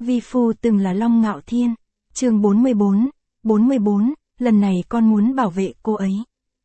Vi phu từng là Long Ngạo Thiên. Chương 44, lần này con muốn bảo vệ cô ấy.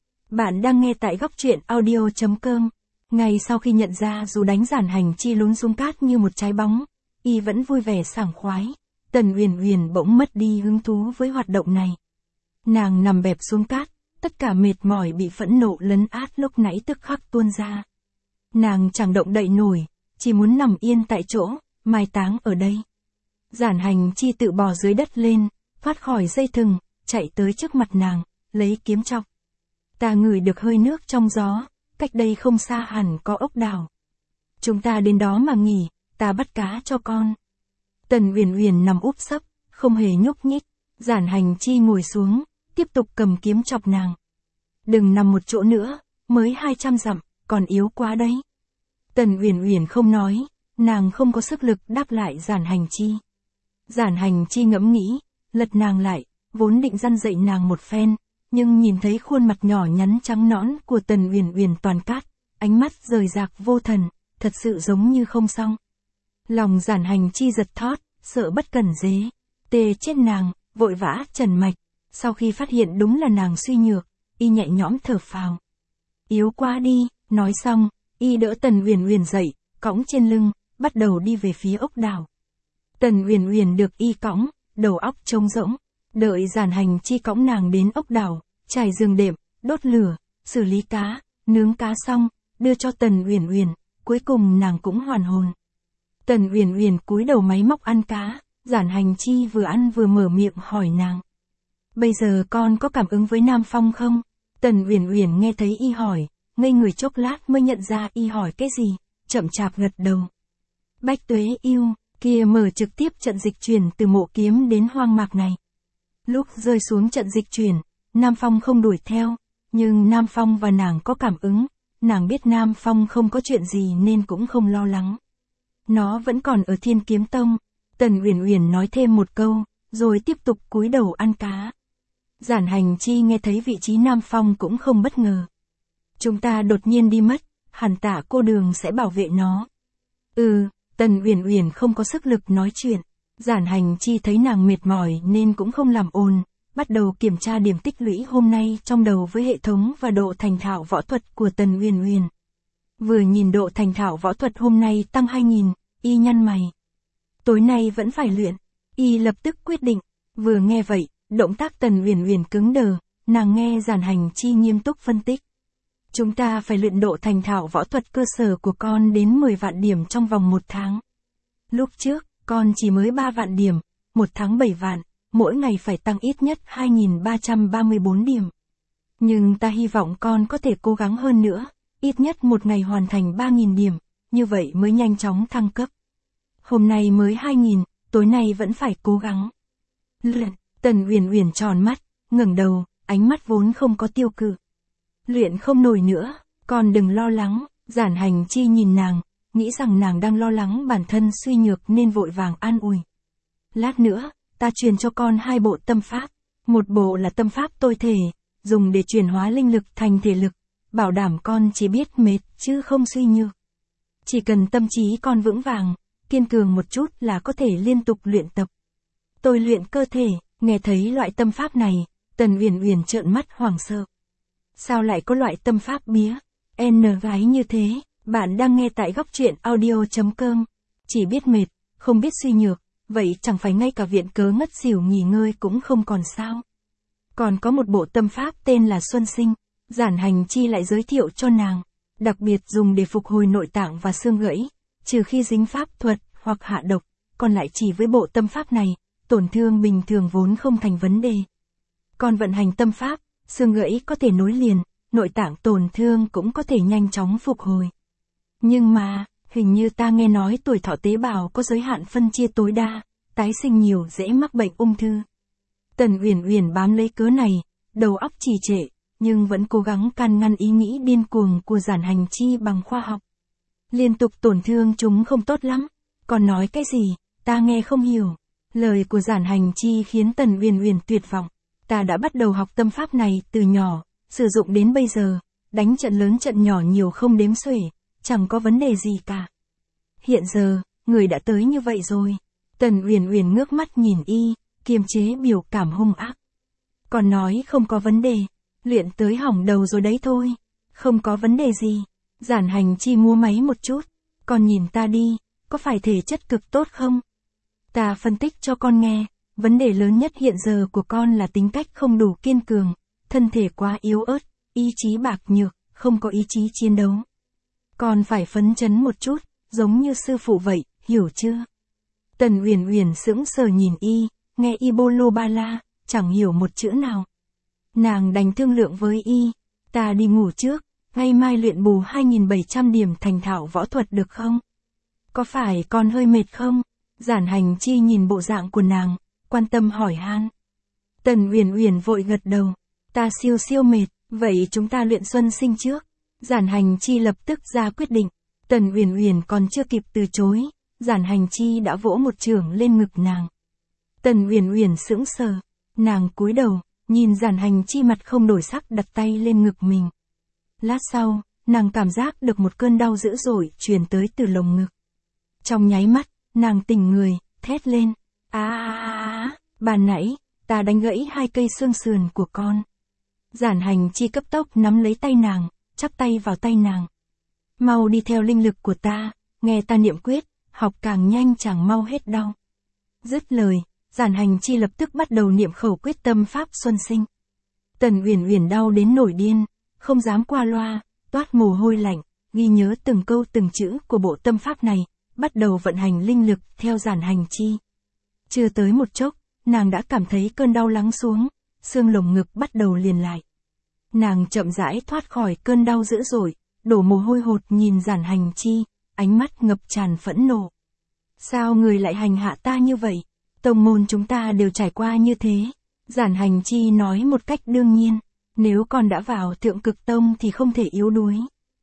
Bạn đang nghe tại góc truyện audio.com. Ngay sau khi nhận ra dù đánh Giản Hành Chi lún xuống cát như một trái bóng, y vẫn vui vẻ sảng khoái, Tần Uyển Uyển bỗng mất đi hứng thú với hoạt động này. Nàng nằm bẹp xuống cát, tất cả mệt mỏi bị phẫn nộ lấn át lúc nãy tức khắc tuôn ra. Nàng chẳng động đậy nổi, chỉ muốn nằm yên tại chỗ, mai táng ở đây. Giản Hành Chi tự bò dưới đất lên, thoát khỏi dây thừng, chạy tới trước mặt nàng, lấy kiếm chọc. Ta ngửi được hơi nước trong gió, cách đây không xa hẳn có ốc đảo. Chúng ta đến đó mà nghỉ, ta bắt cá cho con. Tần Uyển Uyển nằm úp sấp, không hề nhúc nhích. Giản Hành Chi ngồi xuống, tiếp tục cầm kiếm chọc nàng. Đừng nằm một chỗ nữa, mới 200 dặm, còn yếu quá đấy. Tần Uyển Uyển không nói, nàng không có sức lực đáp lại Giản Hành Chi. Giản Hành Chi ngẫm nghĩ, lật nàng lại, vốn định răn dạy nàng một phen, nhưng nhìn thấy khuôn mặt nhỏ nhắn trắng nõn của Tần Uyển Uyển toàn cát, ánh mắt rời rạc vô thần, thật sự giống như không xong. Lòng Giản Hành Chi giật thót, sợ bất cẩn dế tê chết nàng, vội vã trần mạch. Sau khi phát hiện đúng là nàng suy nhược, y nhẹ nhõm thở phào. Yếu quá đi, nói xong, y đỡ Tần Uyển Uyển dậy, cõng trên lưng, bắt đầu đi về phía ốc đảo. Tần Uyển Uyển được y cõng, đầu óc trống rỗng, đợi Giản Hành Chi cõng nàng đến ốc đảo, trải giường đệm, đốt lửa, xử lý cá, nướng cá xong, đưa cho Tần Uyển Uyển, cuối cùng nàng cũng hoàn hồn. Tần Uyển Uyển cúi đầu máy móc ăn cá, Giản Hành Chi vừa ăn vừa mở miệng hỏi nàng. Bây giờ con có cảm ứng với Nam Phong không? Tần Uyển Uyển nghe thấy y hỏi, ngây người chốc lát mới nhận ra y hỏi cái gì, chậm chạp gật đầu. Bách Tuế Yêu, kia mở trực tiếp trận dịch chuyển từ Mộ Kiếm đến hoang mạc này. Lúc rơi xuống trận dịch chuyển, Nam Phong không đuổi theo, nhưng Nam Phong và nàng có cảm ứng, nàng biết Nam Phong không có chuyện gì nên cũng không lo lắng. Nó vẫn còn ở Thiên Kiếm Tông. Tần Uyển Uyển nói thêm một câu, rồi tiếp tục cúi đầu ăn cá. Giản Hành Chi nghe thấy vị trí Nam Phong cũng không bất ngờ. Chúng ta đột nhiên đi mất, hẳn Tạ cô đường sẽ bảo vệ nó. Tần Uyển Uyển không có sức lực nói chuyện. Giản Hành Chi thấy nàng mệt mỏi nên cũng không làm ồn, bắt đầu kiểm tra điểm tích lũy hôm nay trong đầu với hệ thống và độ thành thạo võ thuật của Tần Uyển Uyển. Vừa nhìn độ thành thạo võ thuật hôm nay tăng 2000, y nhăn mày. Tối nay vẫn phải luyện, y lập tức quyết định. Vừa nghe vậy, động tác Tần Uyển Uyển cứng đờ, nàng nghe Giản Hành Chi nghiêm túc phân tích. Chúng ta phải luyện độ thành thạo võ thuật cơ sở của con đến 10 vạn điểm trong vòng 1 tháng. Lúc trước, con chỉ mới 3 vạn điểm, 1 tháng 7 vạn, mỗi ngày phải tăng ít nhất 2334 điểm. Nhưng ta hy vọng con có thể cố gắng hơn nữa, ít nhất một ngày hoàn thành 3000 điểm, như vậy mới nhanh chóng thăng cấp. Hôm nay mới 2000, tối nay vẫn phải cố gắng. Luyện, Tần Uyển Uyển tròn mắt, ngẩng đầu, ánh mắt vốn không có tiêu cự. Luyện không nổi nữa, con đừng lo lắng. Giản Hành Chi nhìn nàng, nghĩ rằng nàng đang lo lắng bản thân suy nhược nên vội vàng an ủi. Lát nữa, ta truyền cho con 2 bộ tâm pháp. Một bộ là tâm pháp tôi thể, dùng để chuyển hóa linh lực thành thể lực, bảo đảm con chỉ biết mệt chứ không suy nhược. Chỉ cần tâm trí con vững vàng, kiên cường một chút là có thể liên tục luyện tập. Tôi luyện cơ thể, nghe thấy loại tâm pháp này, Tần Uyển Uyển trợn mắt hoảng sợ. Sao lại có loại tâm pháp bía, gái như thế? Bạn đang nghe tại góc truyện audio.com. Chỉ biết mệt, không biết suy nhược, vậy chẳng phải ngay cả viện cớ ngất xỉu nghỉ ngơi cũng không còn sao? Còn có một bộ tâm pháp tên là Xuân Sinh, Giản Hành Chi lại giới thiệu cho nàng, đặc biệt dùng để phục hồi nội tạng và xương gãy, trừ khi dính pháp thuật hoặc hạ độc, còn lại chỉ với bộ tâm pháp này, tổn thương bình thường vốn không thành vấn đề. Còn vận hành tâm pháp, xương gãy có thể nối liền, nội tạng tổn thương cũng có thể nhanh chóng phục hồi. Nhưng mà, hình như ta nghe nói tuổi thọ tế bào có giới hạn phân chia tối đa, tái sinh nhiều dễ mắc bệnh ung thư. Tần Uyển Uyển bám lấy cớ này, đầu óc trì trệ, nhưng vẫn cố gắng can ngăn ý nghĩ điên cuồng của Giản Hành Chi bằng khoa học. Liên tục tổn thương chúng không tốt lắm, còn nói cái gì, ta nghe không hiểu. Lời của Giản Hành Chi khiến Tần Uyển Uyển tuyệt vọng. Ta đã bắt đầu học tâm pháp này từ nhỏ, sử dụng đến bây giờ, đánh trận lớn trận nhỏ nhiều không đếm xuể, chẳng có vấn đề gì cả. Hiện giờ, người đã tới như vậy rồi. Tần Uyển Uyển ngước mắt nhìn y, kiềm chế biểu cảm hung ác. Còn nói không có vấn đề, luyện tới hỏng đầu rồi đấy thôi. Không có vấn đề gì. Giản Hành Chi múa máy một chút. Con nhìn ta đi, có phải thể chất cực tốt không? Ta phân tích cho con nghe, vấn đề lớn nhất hiện giờ của con là tính cách không đủ kiên cường, thân thể quá yếu ớt, ý chí bạc nhược, không có ý chí chiến đấu. Con phải phấn chấn một chút, giống như sư phụ vậy, hiểu chưa? Tần Uyển Uyển sững sờ nhìn y, nghe y bô lô ba la, chẳng hiểu một chữ nào. Nàng đành thương lượng với y, ta đi ngủ trước, ngày mai luyện bù 2.700 điểm thành thạo võ thuật được không? Có phải con hơi mệt không? Giản Hành Chi nhìn bộ dạng của nàng, quan tâm hỏi han. Tần Uyển Uyển vội gật đầu, ta siêu mệt, vậy chúng ta luyện xuân sinh trước. Giản Hành Chi lập tức ra quyết định. Tần Uyển Uyển còn chưa kịp từ chối, Giản Hành Chi đã vỗ một chưởng lên ngực nàng. Tần Uyển Uyển sững sờ, nàng cúi đầu, nhìn Giản Hành Chi mặt không đổi sắc đặt tay lên ngực mình. Lát sau, nàng cảm giác được một cơn đau dữ dội truyền tới từ lồng ngực. Trong nháy mắt, nàng tỉnh người, thét lên. Ban nãy, ta đánh gãy 2 cây xương sườn của con. Giản Hành Chi cấp tốc nắm lấy tay nàng, chắp tay vào tay nàng. Mau đi theo linh lực của ta, nghe ta niệm quyết, học càng nhanh chẳng mau hết đau. Dứt lời, Giản Hành Chi lập tức bắt đầu niệm khẩu quyết tâm pháp xuân sinh. Tần Uyển Uyển đau đến nổi điên, không dám qua loa, toát mồ hôi lạnh, ghi nhớ từng câu từng chữ của bộ tâm pháp này, bắt đầu vận hành linh lực theo Giản Hành Chi. Chưa tới một chốc, nàng đã cảm thấy cơn đau lắng xuống, xương lồng ngực bắt đầu liền lại. Nàng chậm rãi thoát khỏi cơn đau dữ dội, đổ mồ hôi hột nhìn Giản Hành Chi, ánh mắt ngập tràn phẫn nộ. Sao người lại hành hạ ta như vậy? Tông môn chúng ta đều trải qua như thế. Giản Hành Chi nói một cách đương nhiên, nếu con đã vào Thượng Cực Tông thì không thể yếu đuối.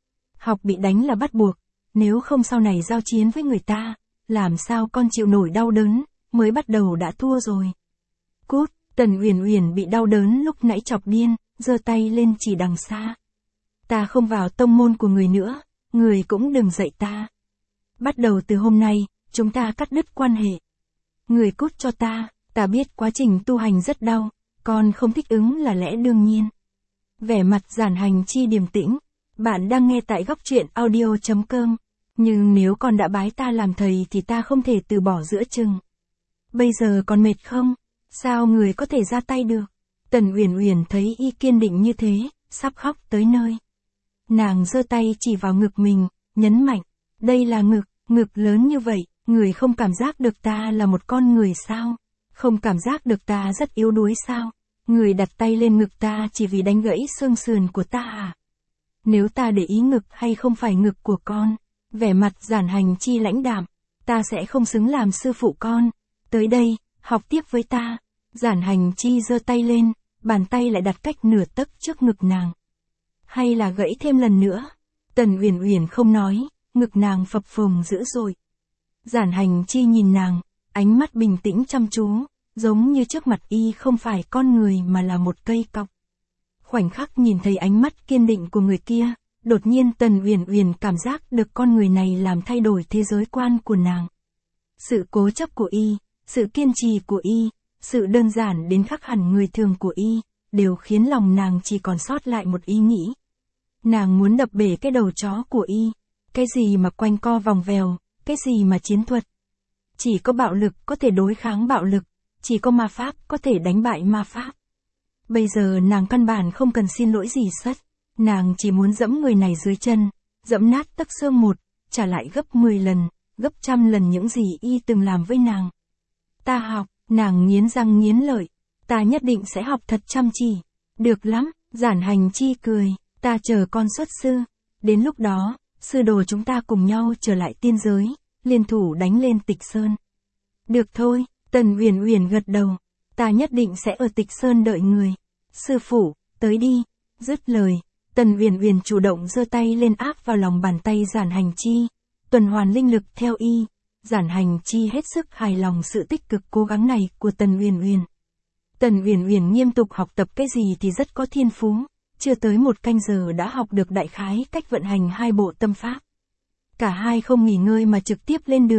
Học bị đánh là bắt buộc, nếu không sau này giao chiến với người ta, làm sao con chịu nổi đau đớn, mới bắt đầu đã thua rồi. Cút, Tần Uyển Uyển bị đau đớn lúc nãy chọc điên, giơ tay lên chỉ đằng xa. Ta không vào tông môn của người nữa, người cũng đừng dạy ta. Bắt đầu từ hôm nay, chúng ta cắt đứt quan hệ. Người cút cho ta biết quá trình tu hành rất đau, con không thích ứng là lẽ đương nhiên. Vẻ mặt Giản Hành Chi điềm tĩnh, bạn đang nghe tại góc truyện audio.com, nhưng nếu con đã bái ta làm thầy thì ta không thể từ bỏ giữa chừng. Bây giờ còn mệt không? Sao người có thể ra tay được? Tần Uyển Uyển thấy y kiên định như thế, sắp khóc tới nơi. Nàng giơ tay chỉ vào ngực mình, nhấn mạnh, đây là ngực lớn như vậy, người không cảm giác được ta là một con người sao? Không cảm giác được ta rất yếu đuối sao? Người đặt tay lên ngực ta chỉ vì đánh gãy xương sườn của ta à? Nếu ta để ý ngực hay không phải ngực của con? Vẻ mặt Giản Hành Chi lãnh đạm, ta sẽ không xứng làm sư phụ con. Tới đây, học tiếp với ta. Giản Hành Chi giơ tay lên, bàn tay lại đặt cách nửa tấc trước ngực nàng. Hay là gãy thêm lần nữa? Tần Uyển Uyển không nói, ngực nàng phập phồng dữ dội. Giản Hành Chi nhìn nàng, ánh mắt bình tĩnh chăm chú, giống như trước mặt y không phải con người mà là một cây cọc. Khoảnh khắc nhìn thấy ánh mắt kiên định của người kia, đột nhiên Tần Uyển Uyển cảm giác được con người này làm thay đổi thế giới quan của nàng. Sự cố chấp của y, sự kiên trì của y, sự đơn giản đến khác hẳn người thường của y, đều khiến lòng nàng chỉ còn sót lại một ý nghĩ. Nàng muốn đập bể cái đầu chó của y. Cái gì mà quanh co vòng vèo, cái gì mà chiến thuật. Chỉ có bạo lực có thể đối kháng bạo lực, chỉ có ma pháp có thể đánh bại ma pháp. Bây giờ nàng căn bản không cần xin lỗi gì sất, nàng chỉ muốn dẫm người này dưới chân, dẫm nát tấc xương một, trả lại gấp 10 lần, gấp 100 lần những gì y từng làm với nàng. Ta học, nàng nghiến răng nghiến lợi, ta nhất định sẽ học thật chăm chỉ. Được lắm, Giản Hành Chi cười, ta chờ con xuất sư, đến lúc đó, sư đồ chúng ta cùng nhau trở lại tiên giới, liên thủ đánh lên Tịch Sơn. Được thôi, Tần Uyển Uyển gật đầu, ta nhất định sẽ ở Tịch Sơn đợi người. Sư phụ, tới đi. Dứt lời, Tần Uyển Uyển chủ động giơ tay lên áp vào lòng bàn tay Giản Hành Chi, tuần hoàn linh lực theo y. Giản Hành Chi hết sức hài lòng sự tích cực cố gắng này của Tần Uyển Uyển. Tần Uyển Uyển nghiêm túc học tập cái gì thì rất có thiên phú, chưa tới 1 canh giờ đã học được đại khái cách vận hành 2 bộ tâm pháp. Cả hai không nghỉ ngơi mà trực tiếp lên đường,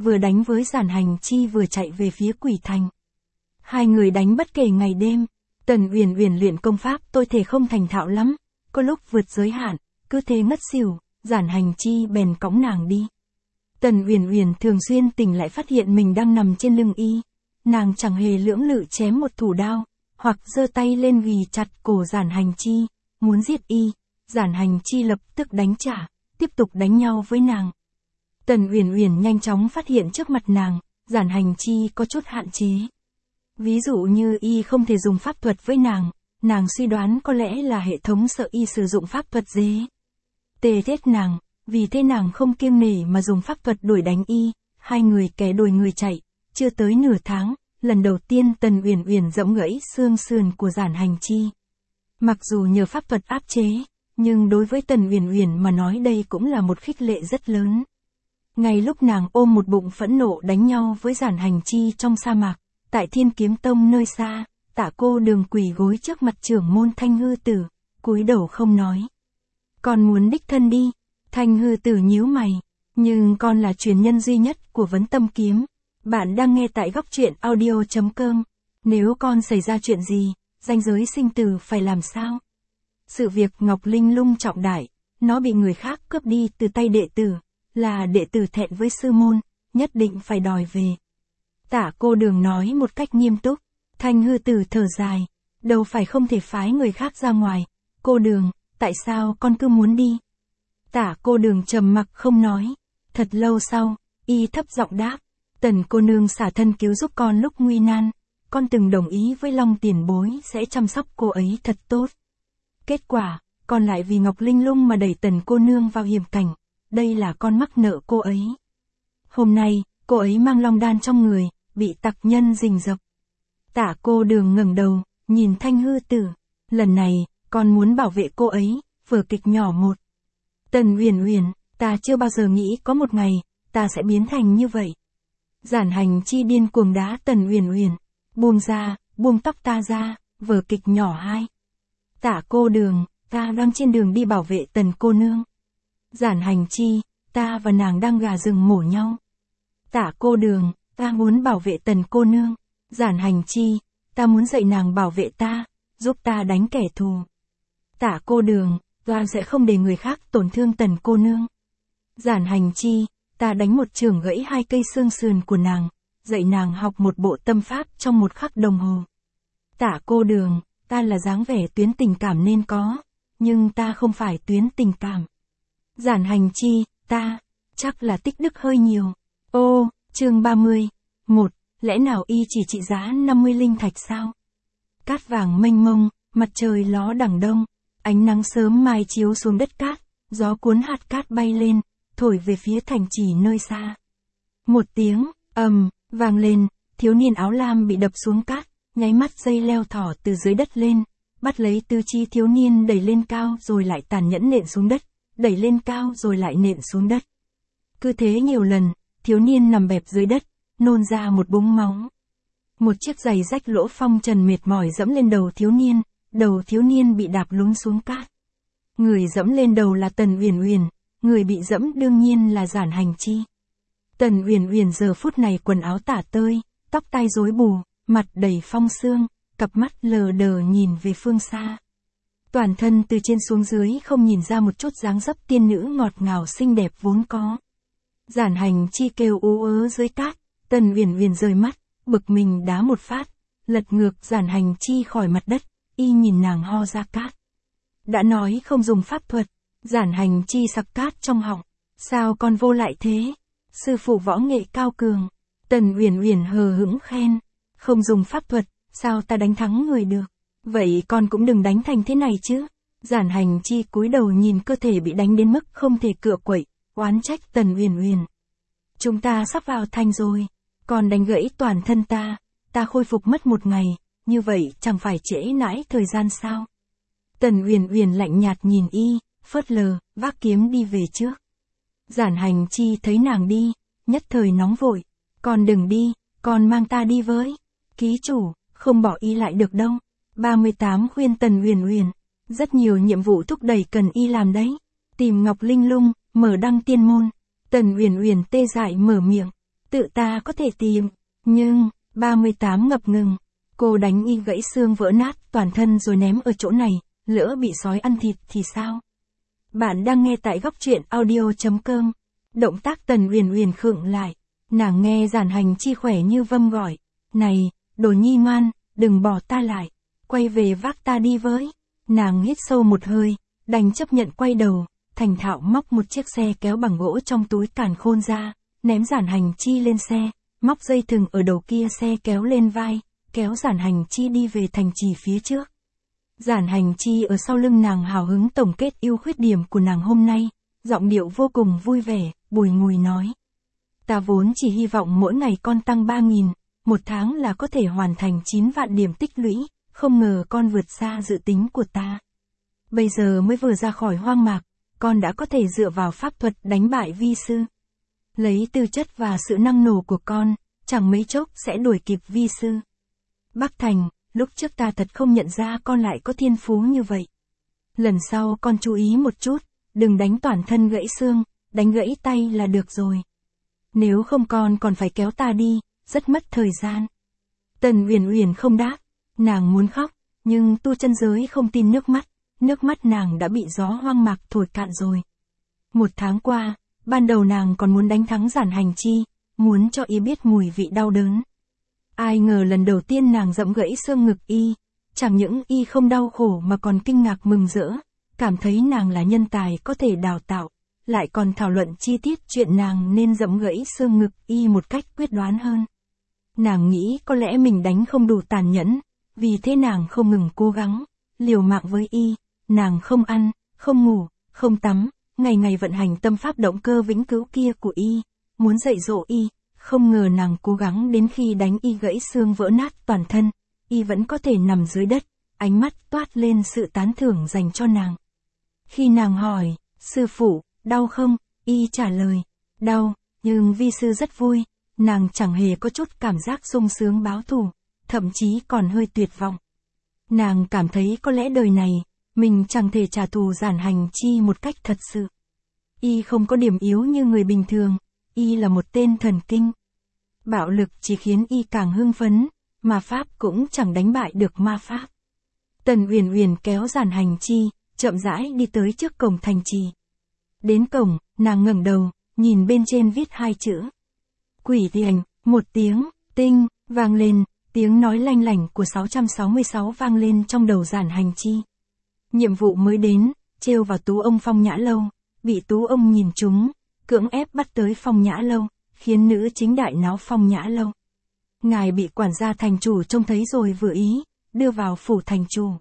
vừa đánh với Giản Hành Chi vừa chạy về phía Quỷ Thành. Hai người đánh bất kể ngày đêm. Tần Uyển Uyển luyện công pháp tôi thể không thành thạo lắm, có lúc vượt giới hạn, cứ thế ngất xỉu, Giản Hành Chi bèn cõng nàng đi. Tần Uyển Uyển thường xuyên tỉnh lại phát hiện mình đang nằm trên lưng y, nàng chẳng hề lưỡng lự chém một thủ đao, hoặc giơ tay lên ghì chặt cổ Giản Hành Chi, muốn giết y. Giản Hành Chi lập tức đánh trả, tiếp tục đánh nhau với nàng. Tần Uyển Uyển nhanh chóng phát hiện trước mặt nàng, Giản Hành Chi có chút hạn chế. Ví dụ như y không thể dùng pháp thuật với nàng suy đoán có lẽ là hệ thống sợ y sử dụng pháp thuật dế. Tê thét nàng, vì thế nàng không kiêng nể mà dùng pháp thuật đuổi đánh y, hai người kẻ đuổi người chạy, chưa tới nửa tháng, lần đầu tiên Tần Uyển Uyển giẫm gãy xương sườn của Giản Hành Chi. Mặc dù nhờ pháp thuật áp chế, nhưng đối với Tần Uyển Uyển mà nói đây cũng là một khích lệ rất lớn. Ngay lúc nàng ôm một bụng phẫn nộ đánh nhau với Giản Hành Chi trong sa mạc, tại Thiên Kiếm Tông nơi xa, Tạ Cô Đường quỳ gối trước mặt trưởng môn Thanh Hư Tử, cúi đầu không nói. Con muốn đích thân đi. Thanh Hư Tử nhíu mày, nhưng con là truyền nhân duy nhất của Vấn Tâm Kiếm. Bạn đang nghe tại góc truyện audio.com. Nếu con xảy ra chuyện gì, ranh giới sinh tử phải làm sao? Sự việc Ngọc Linh Lung trọng đại, nó bị người khác cướp đi từ tay đệ tử, là đệ tử thẹn với sư môn, nhất định phải đòi về. Tạ Cô Đường nói một cách nghiêm túc. Thanh Hư Tử thở dài, đâu phải không thể phái người khác ra ngoài. Cô Đường, tại sao con cứ muốn đi? Tạ Cô Đường trầm mặc không nói. Thật lâu sau, y thấp giọng đáp, Tần cô nương xả thân cứu giúp con lúc nguy nan, con từng đồng ý với Long tiền bối sẽ chăm sóc cô ấy thật tốt. Kết quả, con lại vì Ngọc Linh Lung mà đẩy Tần cô nương vào hiểm cảnh, đây là con mắc nợ cô ấy. Hôm nay, cô ấy mang long đan trong người, bị tặc nhân rình rập. Tạ Cô Đường ngẩng đầu, nhìn Thanh Hư Tử, lần này, con muốn bảo vệ cô ấy, vở kịch nhỏ một. Tần Uyển Uyển, ta chưa bao giờ nghĩ có một ngày, ta sẽ biến thành như vậy. Giản Hành Chi điên cuồng đá Tần Uyển Uyển, buông tóc ta ra, vở kịch nhỏ 2. Tạ Cô Đường, ta đang trên đường đi bảo vệ Tần cô nương. Giản Hành Chi, ta và nàng đang gà rừng mổ nhau. Tạ Cô Đường, ta muốn bảo vệ Tần cô nương. Giản Hành Chi, ta muốn dạy nàng bảo vệ ta, giúp ta đánh kẻ thù. Tạ Cô Đường, ta sẽ không để người khác tổn thương Tần cô nương. Giản Hành Chi, ta đánh một chưởng gãy 2 cây xương sườn của nàng, dạy nàng học một bộ tâm pháp trong 1 khắc đồng hồ. Tạ Cô Đường, ta là dáng vẻ tuyến tình cảm nên có, nhưng ta không phải tuyến tình cảm. Giản Hành Chi, ta, chắc là tích đức hơi nhiều. Ô, chương 30. 1. Lẽ nào y chỉ trị giá 50 linh thạch sao? Cát vàng mênh mông, mặt trời ló đằng đông, ánh nắng sớm mai chiếu xuống đất cát, gió cuốn hạt cát bay lên, thổi về phía thành trì nơi xa. Một tiếng, vang lên, thiếu niên áo lam bị đập xuống cát, nháy mắt dây leo thỏ từ dưới đất lên, bắt lấy tứ chi thiếu niên đẩy lên cao rồi lại tàn nhẫn nện xuống đất, đẩy lên cao rồi lại nện xuống đất. Cứ thế nhiều lần, thiếu niên nằm bẹp dưới đất, nôn ra một búng máu. Một chiếc giày rách lỗ phong trần mệt mỏi dẫm lên đầu thiếu niên bị đạp lún xuống cát. Người dẫm lên đầu là Tần Uyển Uyển, người bị dẫm đương nhiên là Giản Hành Chi. Tần Uyển Uyển giờ phút này quần áo tả tơi, tóc tai rối bù, mặt đầy phong sương, cặp mắt lờ đờ nhìn về phương xa. Toàn thân từ trên xuống dưới không nhìn ra một chút dáng dấp tiên nữ ngọt ngào xinh đẹp vốn có. Giản Hành Chi kêu ú ớ dưới cát, Tần Uyển Uyển rời mắt, bực mình đá một phát, lật ngược Giản Hành Chi khỏi mặt đất, y nhìn nàng ho ra cát. Đã nói không dùng pháp thuật, Giản Hành Chi sặc cát trong họng, sao con vô lại thế? Sư phụ võ nghệ cao cường. Tần Uyển Uyển hờ hững khen, không dùng pháp thuật, sao ta đánh thắng người được? Vậy con cũng đừng đánh thành thế này chứ. Giản Hành Chi cúi đầu nhìn cơ thể bị đánh đến mức không thể cựa quậy, oán trách Tần Uyển Uyển. Chúng ta sắp vào thành rồi, còn đánh gãy toàn thân ta khôi phục mất 1 ngày, như vậy chẳng phải trễ nãi thời gian sao? Tần Uyển Uyển lạnh nhạt nhìn y, phớt lờ, vác kiếm đi về trước. Giản Hành Chi thấy nàng đi, nhất thời nóng vội, con đừng đi, con mang ta đi với. Ký chủ, không bỏ y lại được đâu. 38 khuyên Tần Uyển Uyển, rất nhiều nhiệm vụ thúc đẩy cần y làm đấy. Tìm Ngọc Linh Lung, mở đăng tiên môn. Tần Uyển Uyển tê dại mở miệng. tự ta có thể tìm. Nhưng, 38 ngập ngừng. Cô đánh y gãy xương vỡ nát toàn thân rồi ném ở chỗ này, lỡ bị sói ăn thịt thì sao? Bạn đang nghe tại góc truyện audio.com. Động tác Tần Uyển Uyển khựng lại. Nàng nghe Giản Hành Chi khỏe như vâm gọi. Này, đồ nhi ngoan, đừng bỏ ta lại. Quay về vác ta đi với. Nàng hít sâu một hơi, đành chấp nhận quay đầu, thành thạo móc một chiếc xe kéo bằng gỗ trong túi càn khôn ra, ném Giản Hành Chi lên xe, móc dây thừng ở đầu kia xe kéo lên vai, kéo Giản Hành Chi đi về thành trì phía trước. Giản Hành Chi ở sau lưng nàng hào hứng tổng kết ưu khuyết điểm của nàng hôm nay, giọng điệu vô cùng vui vẻ, bùi ngùi nói. Ta vốn chỉ hy vọng mỗi ngày con tăng 3.000, một tháng là có thể hoàn thành 9 vạn điểm tích lũy, không ngờ con vượt xa dự tính của ta. Bây giờ mới vừa ra khỏi hoang mạc, con đã có thể dựa vào pháp thuật đánh bại vi sư. Lấy tư chất và sự năng nổ của con, chẳng mấy chốc sẽ đuổi kịp vi sư. Bắc Thành, lúc trước ta thật không nhận ra con lại có thiên phú như vậy. Lần sau con chú ý một chút, đừng đánh toàn thân gãy xương, đánh gãy tay là được rồi. Nếu không con còn phải kéo ta đi, rất mất thời gian. Tần Uyển Uyển không đáp, nàng muốn khóc, nhưng tu chân giới không tin nước mắt nàng đã bị gió hoang mạc thổi cạn rồi. Một tháng qua, ban đầu nàng còn muốn đánh thắng Giản Hành Chi, muốn cho y biết mùi vị đau đớn. Ai ngờ lần đầu tiên nàng dẫm gãy xương ngực y, chẳng những y không đau khổ mà còn kinh ngạc mừng rỡ, cảm thấy nàng là nhân tài có thể đào tạo, lại còn thảo luận chi tiết chuyện nàng nên dẫm gãy xương ngực y một cách quyết đoán hơn. Nàng nghĩ có lẽ mình đánh không đủ tàn nhẫn, vì thế nàng không ngừng cố gắng, liều mạng với y, nàng không ăn, không ngủ, không tắm, ngày ngày vận hành tâm pháp động cơ vĩnh cửu kia của y, muốn dạy dỗ y, không ngờ nàng cố gắng đến khi đánh y gãy xương vỡ nát toàn thân, y vẫn có thể nằm dưới đất, ánh mắt toát lên sự tán thưởng dành cho nàng. Khi nàng hỏi, sư phụ, đau không, y trả lời, đau, nhưng vi sư rất vui, nàng chẳng hề có chút cảm giác sung sướng báo thù, thậm chí còn hơi tuyệt vọng. Nàng cảm thấy có lẽ đời này, mình chẳng thể trả thù Giản Hành Chi một cách thật sự. Y không có điểm yếu như người bình thường, y là một tên thần kinh. Bạo lực chỉ khiến y càng hưng phấn, ma pháp cũng chẳng đánh bại được ma pháp. Tần Uyển Uyển kéo Giản Hành Chi, chậm rãi đi tới trước cổng thành trì. Đến cổng, nàng ngẩng đầu, nhìn bên trên viết 2 chữ. Quỷ Thành, một tiếng, tinh, vang lên, tiếng nói lanh lảnh của 666 vang lên trong đầu Giản Hành Chi. Nhiệm vụ mới đến, trêu vào Tú ông Phong Nhã Lâu, bị Tú ông nhìn trúng, cưỡng ép bắt tới Phong Nhã Lâu, khiến nữ chính đại náo Phong Nhã Lâu. Ngài bị quản gia thành chủ trông thấy rồi vừa ý, đưa vào phủ thành chủ.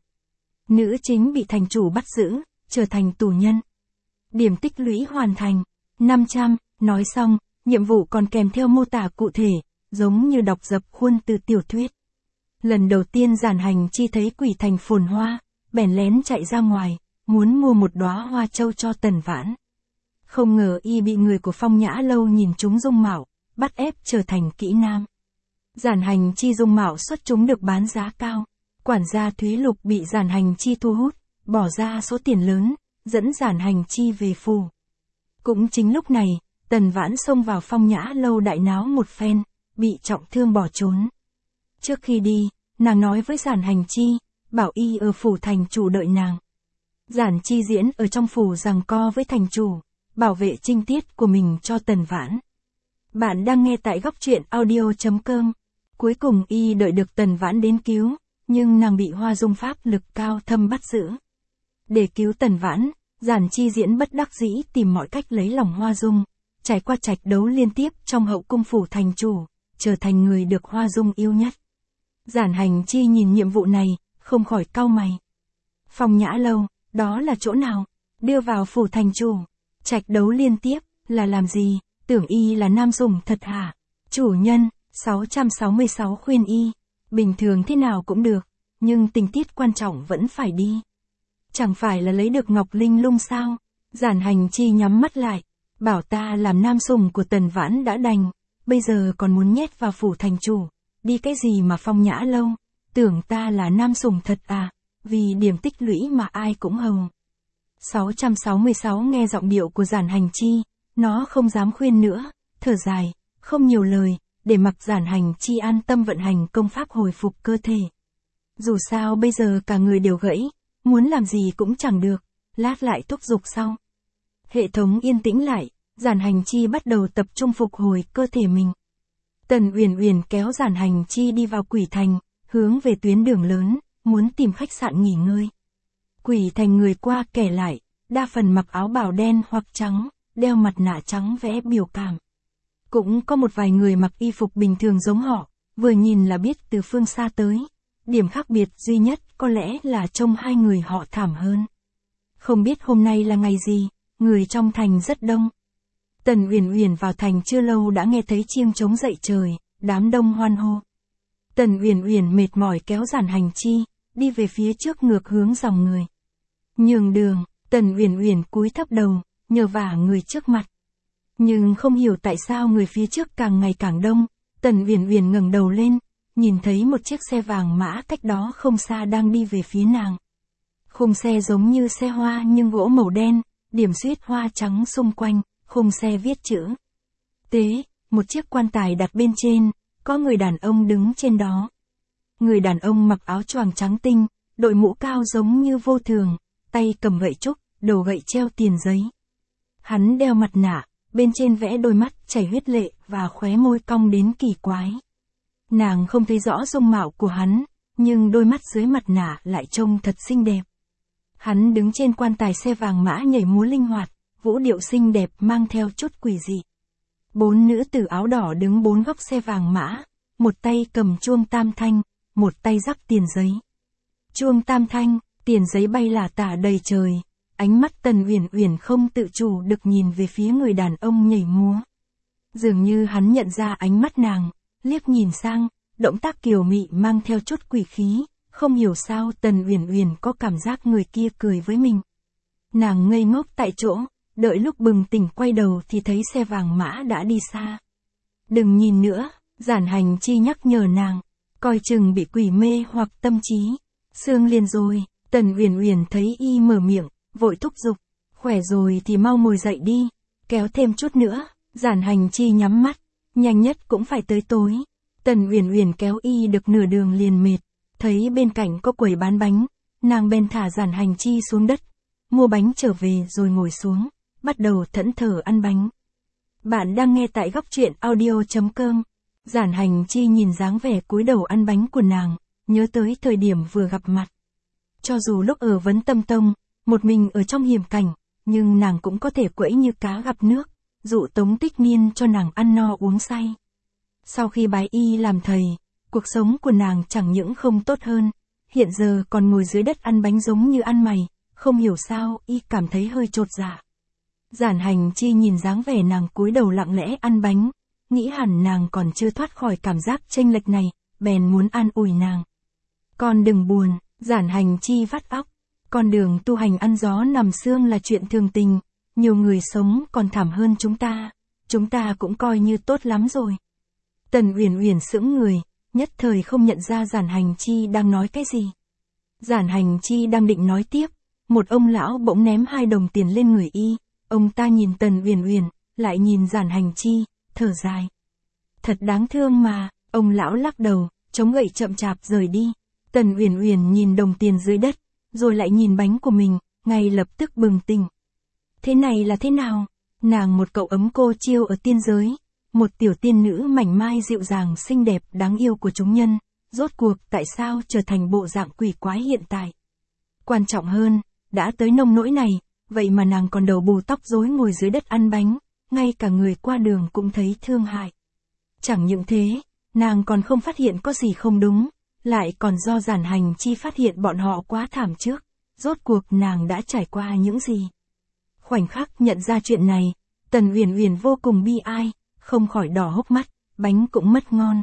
Nữ chính bị thành chủ bắt giữ, trở thành tù nhân. Điểm tích lũy hoàn thành, 500, nói xong, nhiệm vụ còn kèm theo mô tả cụ thể, giống như đọc dập khuôn từ tiểu thuyết. Lần đầu tiên Giản Hành Chi thấy Quỷ Thành phồn hoa, bèn lén chạy ra ngoài, muốn mua một đóa hoa châu cho Tần Vãn. Không ngờ y bị người của Phong Nhã Lâu nhìn trúng dung mạo, bắt ép trở thành kỹ nam. Giản Hành Chi dung mạo xuất chúng được bán giá cao. Quản gia Thúy Lục bị Giản Hành Chi thu hút, bỏ ra số tiền lớn, dẫn Giản Hành Chi về phủ. Cũng chính lúc này, Tần Vãn xông vào Phong Nhã Lâu đại náo một phen, bị trọng thương bỏ trốn. Trước khi đi, nàng nói với Giản Hành Chi, bảo y ở phủ thành chủ đợi nàng. Giản Chi diễn ở trong phủ giằng co với thành chủ, bảo vệ trinh tiết của mình cho Tần Vãn. Bạn đang nghe tại góc truyện audio.com. Cuối cùng y đợi được Tần Vãn đến cứu, nhưng nàng bị Hoa Dung pháp lực cao thâm bắt giữ. Để cứu Tần Vãn, Giản Chi diễn bất đắc dĩ tìm mọi cách lấy lòng Hoa Dung, trải qua trạch đấu liên tiếp trong hậu cung phủ thành chủ, trở thành người được Hoa Dung yêu nhất. Giản Hành Chi nhìn nhiệm vụ này, không khỏi cau mày. Phong Nhã Lâu, đó là chỗ nào? Đưa vào phủ thành chủ, trạch đấu liên tiếp, là làm gì? Tưởng y là nam dùng thật hả? Chủ nhân, 666 khuyên y, bình thường thế nào cũng được, nhưng tình tiết quan trọng vẫn phải đi. Chẳng phải là lấy được Ngọc Linh Lung sao? Giản Hành Chi nhắm mắt lại, bảo ta làm nam sủng của Tần Vãn đã đành, bây giờ còn muốn nhét vào phủ thành chủ, đi cái gì mà Phong Nhã Lâu, tưởng ta là nam sủng thật à, vì điểm tích lũy mà ai cũng hầu. 666 nghe giọng điệu của Giản Hành Chi, nó không dám khuyên nữa, thở dài, không nhiều lời, để mặc Giản Hành Chi an tâm vận hành công pháp hồi phục cơ thể. Dù sao bây giờ cả người đều gãy, muốn làm gì cũng chẳng được, lát lại thúc giục sau. Hệ thống yên tĩnh lại, Giản Hành Chi bắt đầu tập trung phục hồi cơ thể mình. Tần Uyển Uyển kéo Giản Hành Chi đi vào Quỷ Thành, hướng về tuyến đường lớn, muốn tìm khách sạn nghỉ ngơi. Quỷ Thành người qua kẻ lại, đa phần mặc áo bào đen hoặc trắng, đeo mặt nạ trắng vẽ biểu cảm. Cũng có một vài người mặc y phục bình thường giống họ, vừa nhìn là biết từ phương xa tới. Điểm khác biệt duy nhất có lẽ là trông hai người họ thảm hơn. Không biết hôm nay là ngày gì, người trong thành rất đông. Tần Uyển Uyển vào thành chưa lâu đã nghe thấy chiêng trống dậy trời, đám đông hoan hô. Tần Uyển Uyển mệt mỏi kéo Giản Hành Chi, đi về phía trước ngược hướng dòng người. Nhường đường, Tần Uyển Uyển cúi thấp đầu, nhờ vả người trước mặt. Nhưng không hiểu tại sao người phía trước càng ngày càng đông, Tần Uyển Uyển ngẩng đầu lên, nhìn thấy một chiếc xe vàng mã cách đó không xa đang đi về phía nàng. Khung xe giống như xe hoa nhưng gỗ màu đen, điểm xuyết hoa trắng xung quanh, khung xe viết chữ Tế, một chiếc quan tài đặt bên trên, có người đàn ông đứng trên đó. Người đàn ông mặc áo choàng trắng tinh, đội mũ cao giống như vô thường, tay cầm gậy trúc, đầu gậy treo tiền giấy. Hắn đeo mặt nạ, bên trên vẽ đôi mắt chảy huyết lệ và khóe môi cong đến kỳ quái. Nàng không thấy rõ dung mạo của hắn, nhưng đôi mắt dưới mặt nạ lại trông thật xinh đẹp. Hắn đứng trên quan tài xe vàng mã nhảy múa linh hoạt, vũ điệu xinh đẹp mang theo chút quỷ dị. 4 nữ tử áo đỏ đứng 4 góc xe vàng mã, một tay cầm chuông tam thanh, một tay rắc tiền giấy. Chuông tam thanh, tiền giấy bay lả tả đầy trời, ánh mắt Tần Uyển Uyển không tự chủ được nhìn về phía người đàn ông nhảy múa. Dường như hắn nhận ra ánh mắt nàng, liếc nhìn sang, động tác kiều mị mang theo chút quỷ khí, không hiểu sao Tần Uyển Uyển có cảm giác người kia cười với mình. Nàng ngây ngốc tại chỗ, đợi lúc bừng tỉnh quay đầu thì thấy xe vàng mã đã đi xa. Đừng nhìn nữa, Giản Hành Chi nhắc nhở nàng, coi chừng bị quỷ mê hoặc tâm trí. Sương liền rồi, Tần Uyển Uyển thấy y mở miệng, vội thúc giục, khỏe rồi thì mau ngồi dậy đi, kéo thêm chút nữa. Giản Hành Chi nhắm mắt, nhanh nhất cũng phải tới tối. Tần Uyển Uyển kéo y được nửa đường liền mệt, thấy bên cạnh có quầy bán bánh, nàng bèn thả Giản Hành Chi xuống đất, mua bánh trở về rồi ngồi xuống, bắt đầu thẫn thờ ăn bánh. Bạn đang nghe tại góc truyện audio.com. Giản Hành Chi nhìn dáng vẻ cúi đầu ăn bánh của nàng, nhớ tới thời điểm vừa gặp mặt. Cho dù lúc ở Vấn Tâm Tông, một mình ở trong hiểm cảnh, nhưng nàng cũng có thể quẫy như cá gặp nước, dụ Tống Tích Niên cho nàng ăn no uống say. Sau khi bái y làm thầy, cuộc sống của nàng chẳng những không tốt hơn, hiện giờ còn ngồi dưới đất ăn bánh giống như ăn mày, không hiểu sao y cảm thấy hơi chột dạ. Giản Hành Chi nhìn dáng vẻ nàng cúi đầu lặng lẽ ăn bánh, nghĩ hẳn nàng còn chưa thoát khỏi cảm giác chênh lệch này, bèn muốn an ủi nàng. Con đừng buồn, Giản Hành Chi vắt óc, con đường tu hành ăn gió nằm sương là chuyện thường tình, nhiều người sống còn thảm hơn chúng ta cũng coi như tốt lắm rồi. Tần Uyển Uyển sững người, nhất thời không nhận ra Giản Hành Chi đang nói cái gì. Giản Hành Chi đang định nói tiếp, một ông lão bỗng ném 2 đồng tiền lên người y, ông ta nhìn Tần Uyển Uyển, lại nhìn Giản Hành Chi, thở dài. Thật đáng thương mà, ông lão lắc đầu, chống gậy chậm chạp rời đi. Tần Uyển Uyển nhìn đồng tiền dưới đất, rồi lại nhìn bánh của mình, ngay lập tức bừng tỉnh. Thế này là thế nào? Nàng một cậu ấm cô chiêu ở tiên giới, một tiểu tiên nữ mảnh mai dịu dàng xinh đẹp đáng yêu của chúng nhân, rốt cuộc tại sao trở thành bộ dạng quỷ quái hiện tại? Quan trọng hơn, đã tới nông nỗi này, vậy mà nàng còn đầu bù tóc rối ngồi dưới đất ăn bánh, ngay cả người qua đường cũng thấy thương hại. Chẳng những thế, nàng còn không phát hiện có gì không đúng, lại còn do Giản Hành Chi phát hiện bọn họ quá thảm trước, rốt cuộc nàng đã trải qua những gì. Khoảnh khắc nhận ra chuyện này, Tần Uyển Uyển vô cùng bi ai, không khỏi đỏ hốc mắt, bánh cũng mất ngon.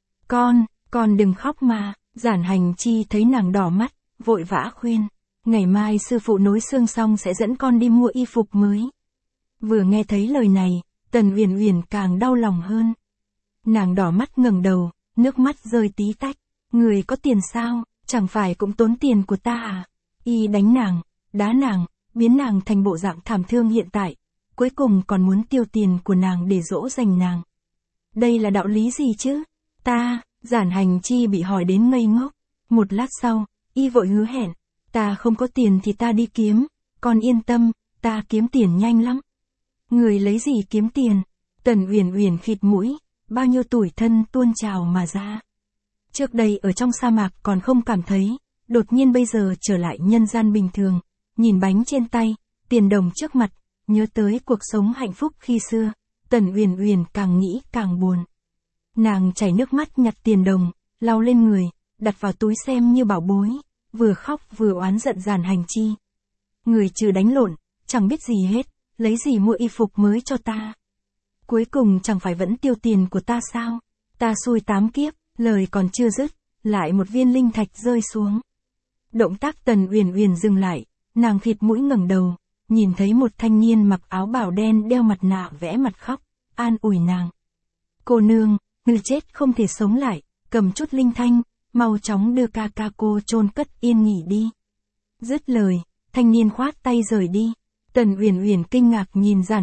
Con đừng khóc mà, Giản Hành Chi thấy nàng đỏ mắt, vội vã khuyên, ngày mai sư phụ nối xương xong sẽ dẫn con đi mua y phục mới. Vừa nghe thấy lời này, Tần Uyển Uyển càng đau lòng hơn. Nàng đỏ mắt ngẩng đầu, nước mắt rơi tí tách, người có tiền sao, chẳng phải cũng tốn tiền của ta à? Y đánh nàng, đá nàng, biến nàng thành bộ dạng thảm thương hiện tại, cuối cùng còn muốn tiêu tiền của nàng để dỗ dành nàng. đây là đạo lý gì chứ? Giản Hành Chi bị hỏi đến ngây ngốc. Một lát sau, y vội hứa hẹn, ta không có tiền thì ta đi kiếm, con yên tâm, ta kiếm tiền nhanh lắm. Người lấy gì kiếm tiền? Tần Uyển Uyển khịt mũi, bao nhiêu tủi thân tuôn trào mà ra. Trước đây ở trong sa mạc còn không cảm thấy, đột nhiên bây giờ trở lại nhân gian bình thường, nhìn bánh trên tay, tiền đồng trước mặt, nhớ tới cuộc sống hạnh phúc khi xưa, Tần Uyển Uyển càng nghĩ càng buồn. Nàng chảy nước mắt nhặt tiền đồng, lau lên người, đặt vào túi xem như bảo bối, vừa khóc vừa oán giận Giản Hành Chi. Người trừ đánh lộn, chẳng biết gì hết, lấy gì mua y phục mới cho ta. Cuối cùng chẳng phải vẫn tiêu tiền của ta sao? Ta xui 8 kiếp, lời còn chưa dứt, lại một viên linh thạch rơi xuống. Động tác Tần Uyển Uyển dừng lại, nàng khịt mũi ngẩng đầu, nhìn thấy một thanh niên mặc áo bào đen đeo mặt nạ vẽ mặt khóc, an ủi nàng. Cô nương, người chết không thể sống lại, cầm chút linh thanh, mau chóng đưa ca ca cô chôn cất yên nghỉ đi. Dứt lời, thanh niên khoát tay rời đi. Tần Uyển Uyển kinh ngạc nhìn Giản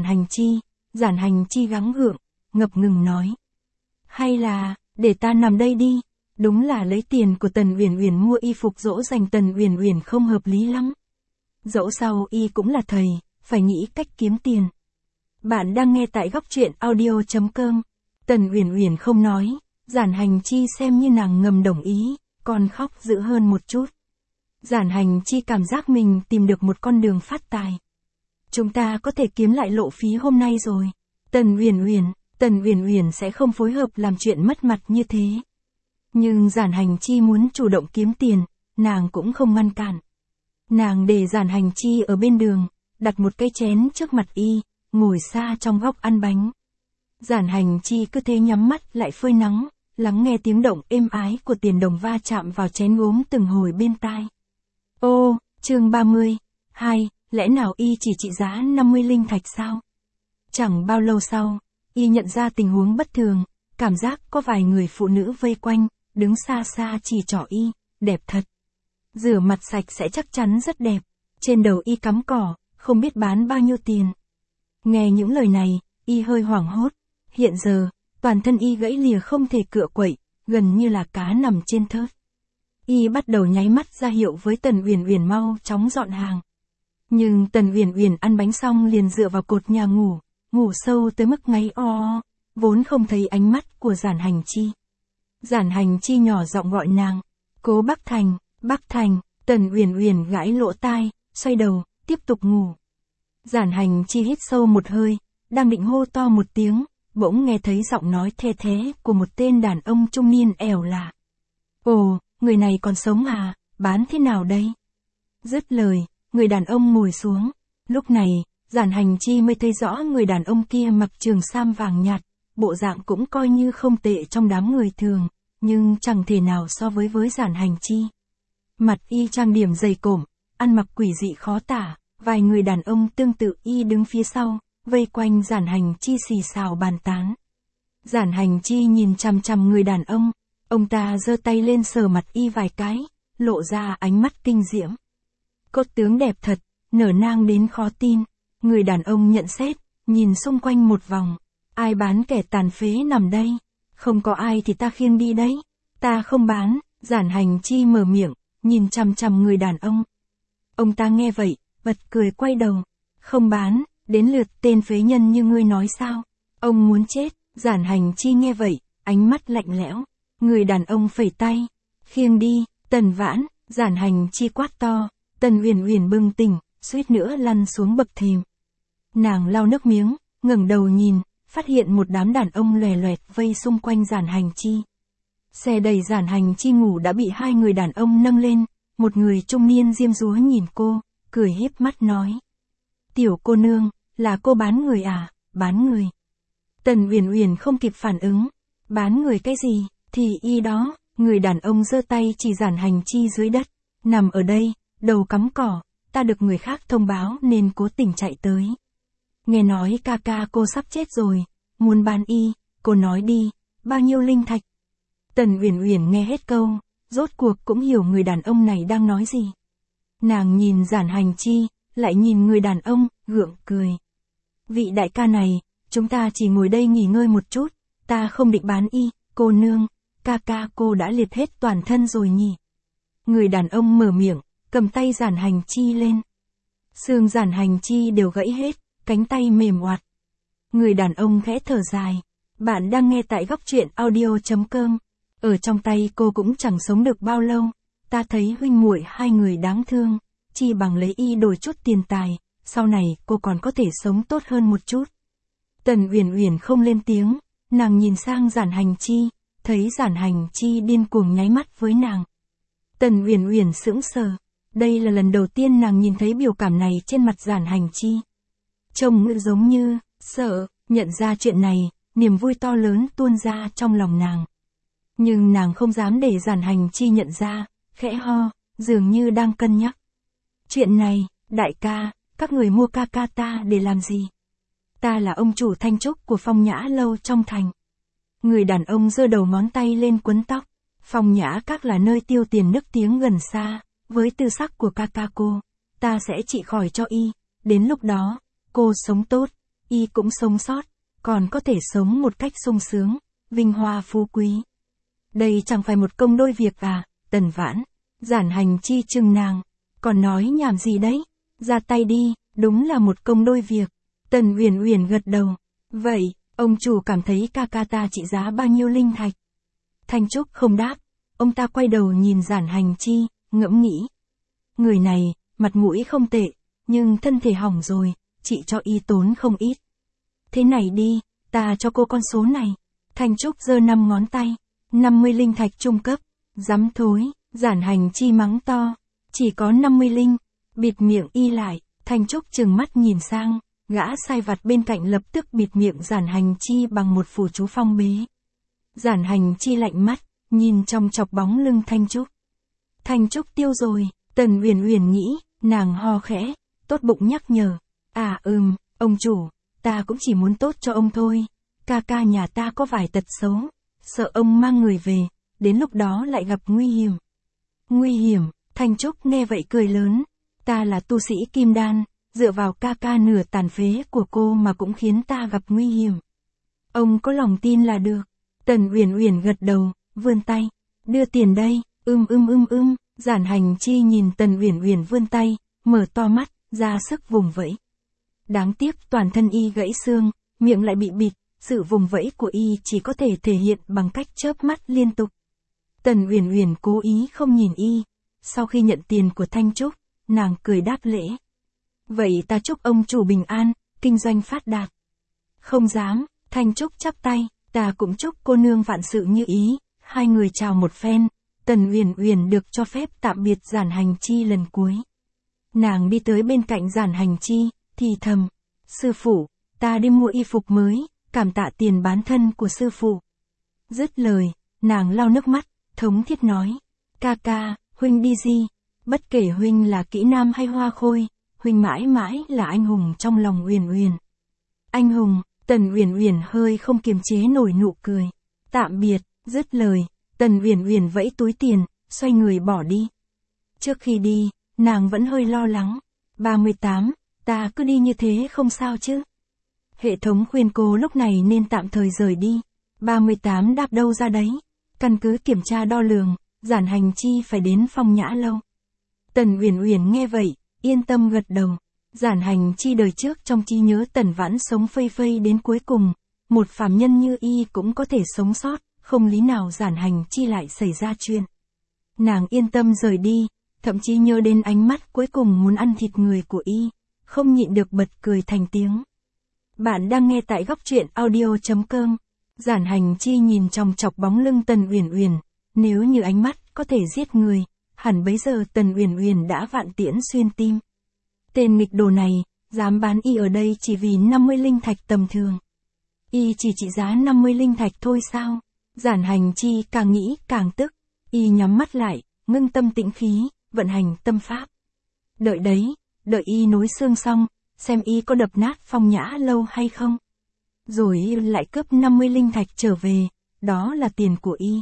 Hành Chi gắng gượng, ngập ngừng nói. Hay là, để ta nằm đây đi. Đúng là lấy tiền của Tần Uyển Uyển mua y phục dỗ dành Tần Uyển Uyển không hợp lý lắm. Dẫu sao y cũng là thầy, phải nghĩ cách kiếm tiền. Bạn đang nghe tại góc truyện audio.com. Tần Uyển Uyển không nói, Giản Hành Chi xem như nàng ngầm đồng ý, còn khóc dữ hơn một chút. Giản Hành Chi cảm giác mình tìm được một con đường phát tài. Chúng ta có thể kiếm lại lộ phí hôm nay rồi. Tần Uyển Uyển sẽ không phối hợp làm chuyện mất mặt như thế. Nhưng Giản Hành Chi muốn chủ động kiếm tiền, nàng cũng không ngăn cản. Nàng để Giản Hành Chi ở bên đường, đặt một cái chén trước mặt y, ngồi xa trong góc ăn bánh. Giản Hành Chi cứ thế nhắm mắt lại phơi nắng, lắng nghe tiếng động êm ái của tiền đồng va chạm vào chén gốm từng hồi bên tai. Ô, chương 30, 2, lẽ nào y chỉ trị giá 50 linh thạch sao? Chẳng bao lâu sau, y nhận ra tình huống bất thường, cảm giác có vài người phụ nữ vây quanh, đứng xa xa chỉ trỏ y, đẹp thật. Rửa mặt sạch sẽ chắc chắn rất đẹp, trên đầu y cắm cỏ, không biết bán bao nhiêu tiền. Nghe những lời này, y hơi hoảng hốt, hiện giờ, toàn thân y gãy lìa không thể cựa quậy, gần như là cá nằm trên thớt. Y bắt đầu nháy mắt ra hiệu với Tần Uyển Uyển mau chóng dọn hàng. Nhưng Tần Uyển Uyển ăn bánh xong liền dựa vào cột nhà ngủ sâu tới mức ngáy o, vốn không thấy ánh mắt của Giản Hành Chi. Giản Hành Chi nhỏ giọng gọi nàng, Cố Bắc Thành, Tần Uyển Uyển gãi lỗ tai, xoay đầu, tiếp tục ngủ. Giản Hành Chi hít sâu một hơi, đang định hô to một tiếng, bỗng nghe thấy giọng nói the thé của một tên đàn ông trung niên ẻo lả. Ồ, người này còn sống à, bán thế nào đây? Dứt lời, người đàn ông ngồi xuống. Lúc này, Giản Hành Chi mới thấy rõ người đàn ông kia mặc trường sam vàng nhạt, bộ dạng cũng coi như không tệ trong đám người thường, nhưng chẳng thể nào so với Giản Hành Chi. Mặt y trang điểm dày cộm, ăn mặc quỷ dị khó tả, vài người đàn ông tương tự y đứng phía sau, vây quanh Giản Hành Chi xì xào bàn tán. Giản Hành Chi nhìn chằm chằm người đàn ông ta giơ tay lên sờ mặt y vài cái, lộ ra ánh mắt kinh diễm. Cốt tướng đẹp thật, nở nang đến khó tin. Người đàn ông nhận xét, nhìn xung quanh một vòng. Ai bán kẻ tàn phế nằm đây? Không có ai thì ta khiêng đi đấy. Ta không bán. Giản Hành Chi mở miệng, nhìn chằm chằm người đàn ông. Ông ta nghe vậy, bật cười quay đầu. Không bán, đến lượt tên phế nhân như ngươi nói sao? Ông muốn chết. Giản Hành Chi nghe vậy, ánh mắt lạnh lẽo. Người đàn ông phẩy tay. Khiêng đi, Tần Vãn. Giản Hành Chi quát to. Tần Uyển Uyển bừng tỉnh, suýt nữa lăn xuống bậc thềm. Nàng lau nước miếng, ngẩng đầu nhìn, phát hiện một đám đàn ông lòe loẹt vây xung quanh Giản Hành Chi. Xe đẩy Giản Hành Chi ngủ đã bị hai người đàn ông nâng lên, một người trung niên diêm dúa nhìn cô, cười híp mắt nói. Tiểu cô nương, là cô bán người à? Bán người. Tần Uyển Uyển không kịp phản ứng. Bán người cái gì? Thì y đó. Người đàn ông giơ tay chỉ Giản Hành Chi dưới đất. Nằm ở đây, đầu cắm cỏ, ta được người khác thông báo nên cố tình chạy tới. Nghe nói ca ca cô sắp chết rồi, muốn bán y, cô nói đi, bao nhiêu linh thạch? Tần Uyển Uyển nghe hết câu, rốt cuộc cũng hiểu người đàn ông này đang nói gì. Nàng nhìn Giản Hành Chi, lại nhìn người đàn ông, gượng cười. Vị đại ca này, chúng ta chỉ ngồi đây nghỉ ngơi một chút, ta không định bán y, cô nương, ca ca cô đã liệt hết toàn thân rồi nhỉ. Người đàn ông mở miệng, cầm tay Giản Hành Chi lên. Xương Giản Hành Chi đều gãy hết, cánh tay mềm oặt. Người đàn ông khẽ thở dài. Bạn đang nghe tại góc truyện audio.com. Ở trong tay cô cũng chẳng sống được bao lâu. Ta thấy huynh muội hai người đáng thương, chi bằng lấy y đổi chút tiền tài, sau này cô còn có thể sống tốt hơn một chút. Tần Uyển Uyển không lên tiếng, nàng nhìn sang Giản Hành Chi, thấy Giản Hành Chi điên cuồng nháy mắt với nàng. Tần Uyển Uyển sững sờ, đây là lần đầu tiên nàng nhìn thấy biểu cảm này trên mặt Giản Hành Chi. Trông giống như sợ, nhận ra chuyện này, niềm vui to lớn tuôn ra trong lòng nàng. Nhưng nàng không dám để Giản Hành Chi nhận ra, khẽ ho, dường như đang cân nhắc. Chuyện này, đại ca, các người mua ca ca ta để làm gì? Ta là ông chủ Thanh Trúc của Phong Nhã lâu trong thành. Người đàn ông giơ đầu ngón tay lên quấn tóc. Phong Nhã các là nơi tiêu tiền nức tiếng gần xa, với tư sắc của ca ca cô, ta sẽ trị khỏi cho y, đến lúc đó, cô sống tốt, y cũng sống sót, còn có thể sống một cách sung sướng, vinh hoa phú quý. Đây chẳng phải một công đôi việc à, Tần Vãn. Giản Hành Chi chừng nàng, còn nói nhảm gì đấy, ra tay đi, đúng là một công đôi việc. Tần Uyển Uyển gật đầu. Vậy, ông chủ cảm thấy ca ca ta trị giá bao nhiêu linh thạch? Thanh Trúc không đáp, ông ta quay đầu nhìn Giản Hành Chi, ngẫm nghĩ. Người này, mặt mũi không tệ, nhưng thân thể hỏng rồi, chị cho y tốn không ít. Thế này đi, ta cho cô con số này. Thanh Trúc giơ 5 ngón tay, 50 linh thạch trung cấp. Dám thối, Giản Hành Chi mắng to, chỉ có 50 linh, bịt miệng y lại. Thanh Trúc trừng mắt nhìn sang, gã sai vặt bên cạnh lập tức bịt miệng Giản Hành Chi bằng một phù chú phong bế. Giản Hành Chi lạnh mắt, nhìn trong chọc bóng lưng Thanh Trúc. Thanh Trúc tiêu rồi, Tần Uyển Uyển nghĩ, nàng ho khẽ, tốt bụng nhắc nhở. Ông chủ, ta cũng chỉ muốn tốt cho ông thôi. Ca ca nhà ta có vài tật xấu, sợ ông mang người về, đến lúc đó lại gặp nguy hiểm. Nguy hiểm, Thanh Trúc nghe vậy cười lớn. Ta là tu sĩ kim đan, dựa vào ca ca nửa tàn phế của cô mà cũng khiến ta gặp nguy hiểm. Ông có lòng tin là được. Tần Uyển Uyển gật đầu, vươn tay. Đưa tiền đây, Giản Hành Chi nhìn Tần Uyển Uyển vươn tay, mở to mắt, ra sức vùng vẫy. Đáng tiếc toàn thân y gãy xương, miệng lại bị bịt, sự vùng vẫy của y chỉ có thể thể hiện bằng cách chớp mắt liên tục. Tần Uyển Uyển cố ý không nhìn y. Sau khi nhận tiền của Thanh Trúc, nàng cười đáp lễ. Vậy ta chúc ông chủ bình an, kinh doanh phát đạt. Không dám, Thanh Trúc chắp tay, ta cũng chúc cô nương vạn sự như ý. Hai người chào một phen, Tần Uyển Uyển được cho phép tạm biệt Giản Hành Chi lần cuối. Nàng đi tới bên cạnh Giản Hành Chi, thì thầm, sư phụ, ta đi mua y phục mới, cảm tạ tiền bán thân của sư phụ. Dứt lời, nàng lau nước mắt, thống thiết nói, ca ca, huynh đi gì? Bất kể huynh là kỹ nam hay hoa khôi, huynh mãi mãi là anh hùng trong lòng Uyển Uyển. Anh hùng, Tần Uyển Uyển hơi không kiềm chế nổi nụ cười. Tạm biệt, dứt lời, Tần Uyển Uyển vẫy túi tiền, xoay người bỏ đi. Trước khi đi, nàng vẫn hơi lo lắng. 38, ta cứ đi như thế không sao chứ? Hệ thống khuyên cô lúc này nên tạm thời rời đi. 38 đạp đâu ra đấy? Căn cứ kiểm tra đo lường, Giản Hành Chi phải đến Phong Nhã lâu. Tần Uyển Uyển nghe vậy, yên tâm gật đầu. Giản Hành Chi đời trước trong trí nhớ Tần Vãn sống phây phây đến cuối cùng, một phàm nhân như y cũng có thể sống sót, không lý nào Giản Hành Chi lại xảy ra chuyện. Nàng yên tâm rời đi, thậm chí nhớ đến ánh mắt cuối cùng muốn ăn thịt người của y, không nhịn được bật cười thành tiếng. Bạn đang nghe tại góc truyện audio.com. Giản Hành Chi nhìn trong chọc bóng lưng Tần Uyển Uyển, nếu như ánh mắt có thể giết người, hẳn bấy giờ Tần Uyển Uyển đã vạn tiễn xuyên tim. Tên nghịch đồ này, dám bán y ở đây chỉ vì 50 linh thạch tầm thường. Y chỉ trị giá 50 linh thạch thôi sao? Giản Hành Chi càng nghĩ càng tức, y nhắm mắt lại, ngưng tâm tĩnh khí, vận hành tâm pháp. Đợi đấy, đợi y nối xương xong, xem y có đập nát Phong Nhã lâu hay không. Rồi y lại cướp 50 linh thạch trở về, đó là tiền của y.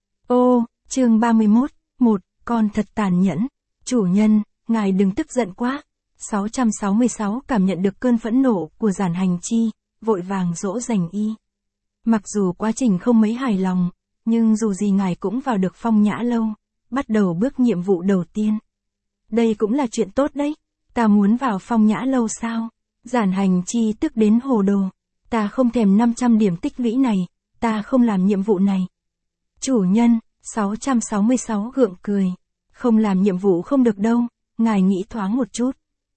Ô, chương 31, con thật tàn nhẫn. Chủ nhân, ngài đừng tức giận quá. 666 cảm nhận được cơn phẫn nộ của Giản Hành Chi, vội vàng dỗ dành y. Mặc dù quá trình không mấy hài lòng, nhưng dù gì ngài cũng vào được Phong Nhã Lâu, bắt đầu bước nhiệm vụ đầu tiên. Đây cũng là chuyện tốt đấy, ta muốn vào Phong Nhã Lâu sao? Giản Hành Chi tức đến hồ đồ, ta không thèm 500 điểm tích lũy này, ta không làm nhiệm vụ này. Chủ nhân, 666 gượng cười, không làm nhiệm vụ không được đâu, ngài nghĩ thoáng một chút.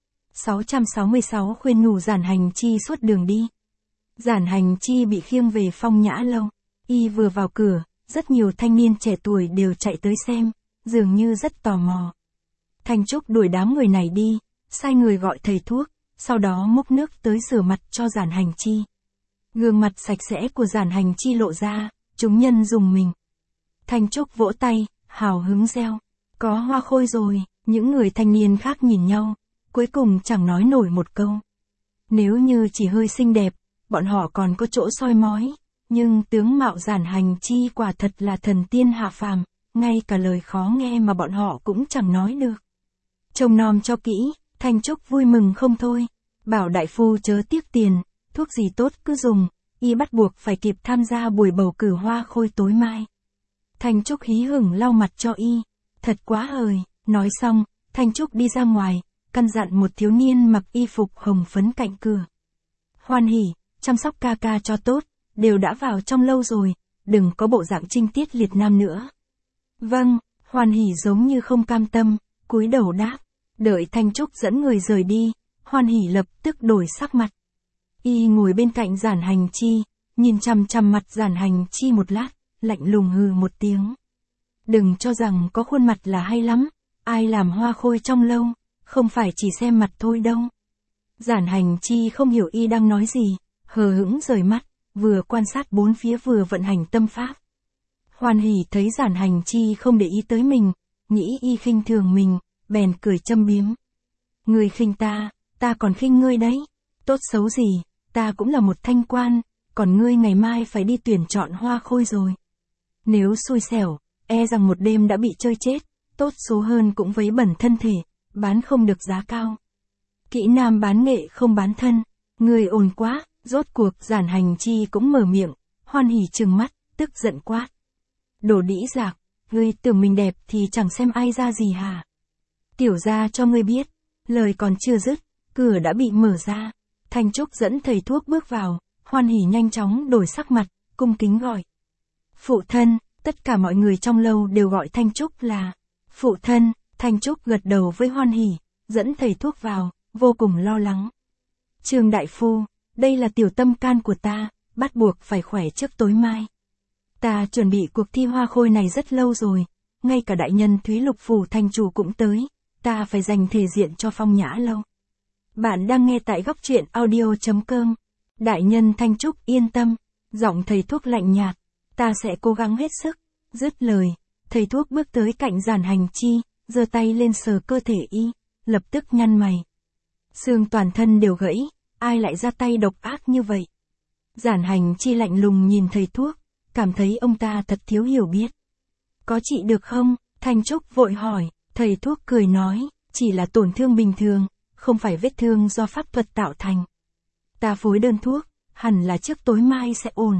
666 khuyên nhủ Giản Hành Chi suốt đường đi. Giản Hành Chi bị khiêng về Phong Nhã Lâu, y vừa vào cửa, rất nhiều thanh niên trẻ tuổi đều chạy tới xem, dường như rất tò mò. Thanh Trúc đuổi đám người này đi, sai người gọi thầy thuốc, sau đó múc nước tới rửa mặt cho Giản Hành Chi. Gương mặt sạch sẽ của Giản Hành Chi lộ ra, chúng nhân dùng mình. Thanh Trúc vỗ tay, hào hứng reo, có hoa khôi rồi, những người thanh niên khác nhìn nhau, cuối cùng chẳng nói nổi một câu. Nếu như chỉ hơi xinh đẹp, bọn họ còn có chỗ soi mói, nhưng tướng mạo Giản Hành Chi quả thật là thần tiên hạ phàm, ngay cả lời khó nghe mà bọn họ cũng chẳng nói được. Trông nom cho kỹ, Thanh Trúc vui mừng không thôi, bảo đại phu chớ tiếc tiền, thuốc gì tốt cứ dùng, y bắt buộc phải kịp tham gia buổi bầu cử hoa khôi tối mai. Thanh Trúc hí hửng lau mặt cho y, thật quá hời, nói xong, Thanh Trúc đi ra ngoài, căn dặn một thiếu niên mặc y phục hồng phấn cạnh cửa. Hoan hỉ, chăm sóc ca ca cho tốt, đều đã vào trong lâu rồi, đừng có bộ dạng trinh tiết liệt nam nữa. Vâng, Hoan hỉ giống như không cam tâm, cúi đầu đáp, đợi Thanh Trúc dẫn người rời đi, Hoan hỉ lập tức đổi sắc mặt. Y ngồi bên cạnh Giản Hành Chi, nhìn chằm chằm mặt Giản Hành Chi một lát, lạnh lùng hừ một tiếng. Đừng cho rằng có khuôn mặt là hay lắm, ai làm hoa khôi trong lâu, không phải chỉ xem mặt thôi đâu. Giản Hành Chi không hiểu y đang nói gì, hờ hững rời mắt, vừa quan sát bốn phía vừa vận hành tâm pháp. Hoan hỉ thấy Giản Hành Chi không để ý tới mình, nghĩ y khinh thường mình, bèn cười châm biếm. Ngươi khinh ta còn khinh ngươi đấy. Tốt xấu gì, ta cũng là một thanh quan, còn ngươi ngày mai phải đi tuyển chọn hoa khôi rồi. Nếu xui xẻo, e rằng một đêm đã bị chơi chết, tốt số hơn cũng vấy bẩn thân thể, bán không được giá cao. Kỹ nam bán nghệ không bán thân, ngươi ồn quá, rốt cuộc Giản Hành Chi cũng mở miệng, Hoan hỉ trừng mắt, tức giận quát. Đồ đĩ dạc, ngươi tưởng mình đẹp thì chẳng xem ai ra gì hả? Tiểu gia cho ngươi biết, lời còn chưa dứt, cửa đã bị mở ra. Thanh Trúc dẫn thầy thuốc bước vào, Hoan hỉ nhanh chóng đổi sắc mặt, cung kính gọi. Phụ thân, tất cả mọi người trong lâu đều gọi Thanh Trúc là phụ thân. Thanh Trúc gật đầu với Hoan hỉ, dẫn thầy thuốc vào, vô cùng lo lắng. Trương đại phu, đây là tiểu tâm can của ta, bắt buộc phải khỏe trước tối mai. Ta chuẩn bị cuộc thi hoa khôi này rất lâu rồi, ngay cả đại nhân Thúy Lục phủ thành chủ cũng tới, ta phải dành thể diện cho Phong Nhã Lâu. Bạn đang nghe tại góc truyện audio.com. Đại nhân Thanh Trúc yên tâm, giọng thầy thuốc lạnh nhạt, ta sẽ cố gắng hết sức. Dứt lời, thầy thuốc bước tới cạnh Giản Hành Chi, giơ tay lên sờ cơ thể y, lập tức nhăn mày. Xương toàn thân đều gãy, ai lại ra tay độc ác như vậy? Giản Hành Chi lạnh lùng nhìn thầy thuốc, cảm thấy ông ta thật thiếu hiểu biết. Có trị được không? Thanh Trúc vội hỏi, thầy thuốc cười nói, chỉ là tổn thương bình thường, không phải vết thương do pháp thuật tạo thành. Ta phối đơn thuốc, hẳn là trước tối mai sẽ ổn.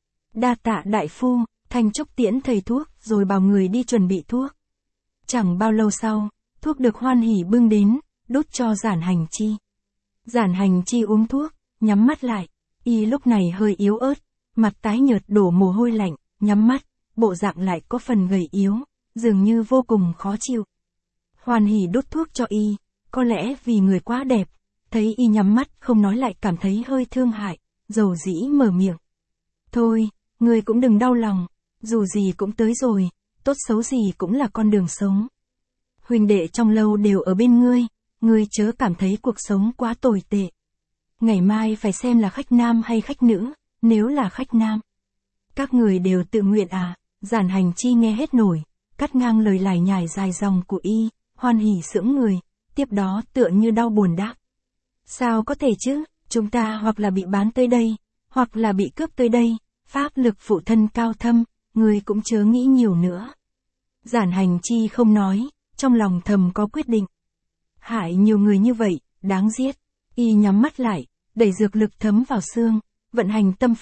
Đa tạ đại phu. Thanh Trúc tiễn thầy thuốc rồi bảo người đi chuẩn bị thuốc. Chẳng bao lâu sau, thuốc được Hoan hỉ bưng đến, đút cho Giản Hành Chi. Giản Hành Chi uống thuốc, nhắm mắt lại, y lúc này hơi yếu ớt, mặt tái nhợt đổ mồ hôi lạnh, nhắm mắt, bộ dạng lại có phần gầy yếu, dường như vô cùng khó chịu. Hoan hỉ đút thuốc cho y, có lẽ vì người quá đẹp, thấy y nhắm mắt không nói lại cảm thấy hơi thương hại, dầu dĩ mở miệng. Thôi, ngươi cũng đừng đau lòng, dù gì cũng tới rồi, tốt xấu gì cũng là con đường sống. Huynh đệ trong lâu đều ở bên ngươi chớ cảm thấy cuộc sống quá tồi tệ. Ngày mai phải xem là khách nam hay khách nữ, nếu là khách nam. Các người đều tự nguyện à? Giản Hành Chi nghe hết nổi, cắt ngang lời lải nhải dài dòng của y, Hoan hỉ sững người, tiếp đó tựa như đau buồn đáp. Sao có thể chứ, chúng ta hoặc là bị bán tới đây, hoặc là bị cướp tới đây, pháp lực phụ thân cao thâm, ngươi cũng chớ nghĩ nhiều nữa. Giản Hành Chi không nói, trong lòng thầm có quyết định. Hại nhiều người như vậy, đáng giết. Y nhắm mắt lại, đẩy dược lực thấm vào xương, vận hành tâm pháp,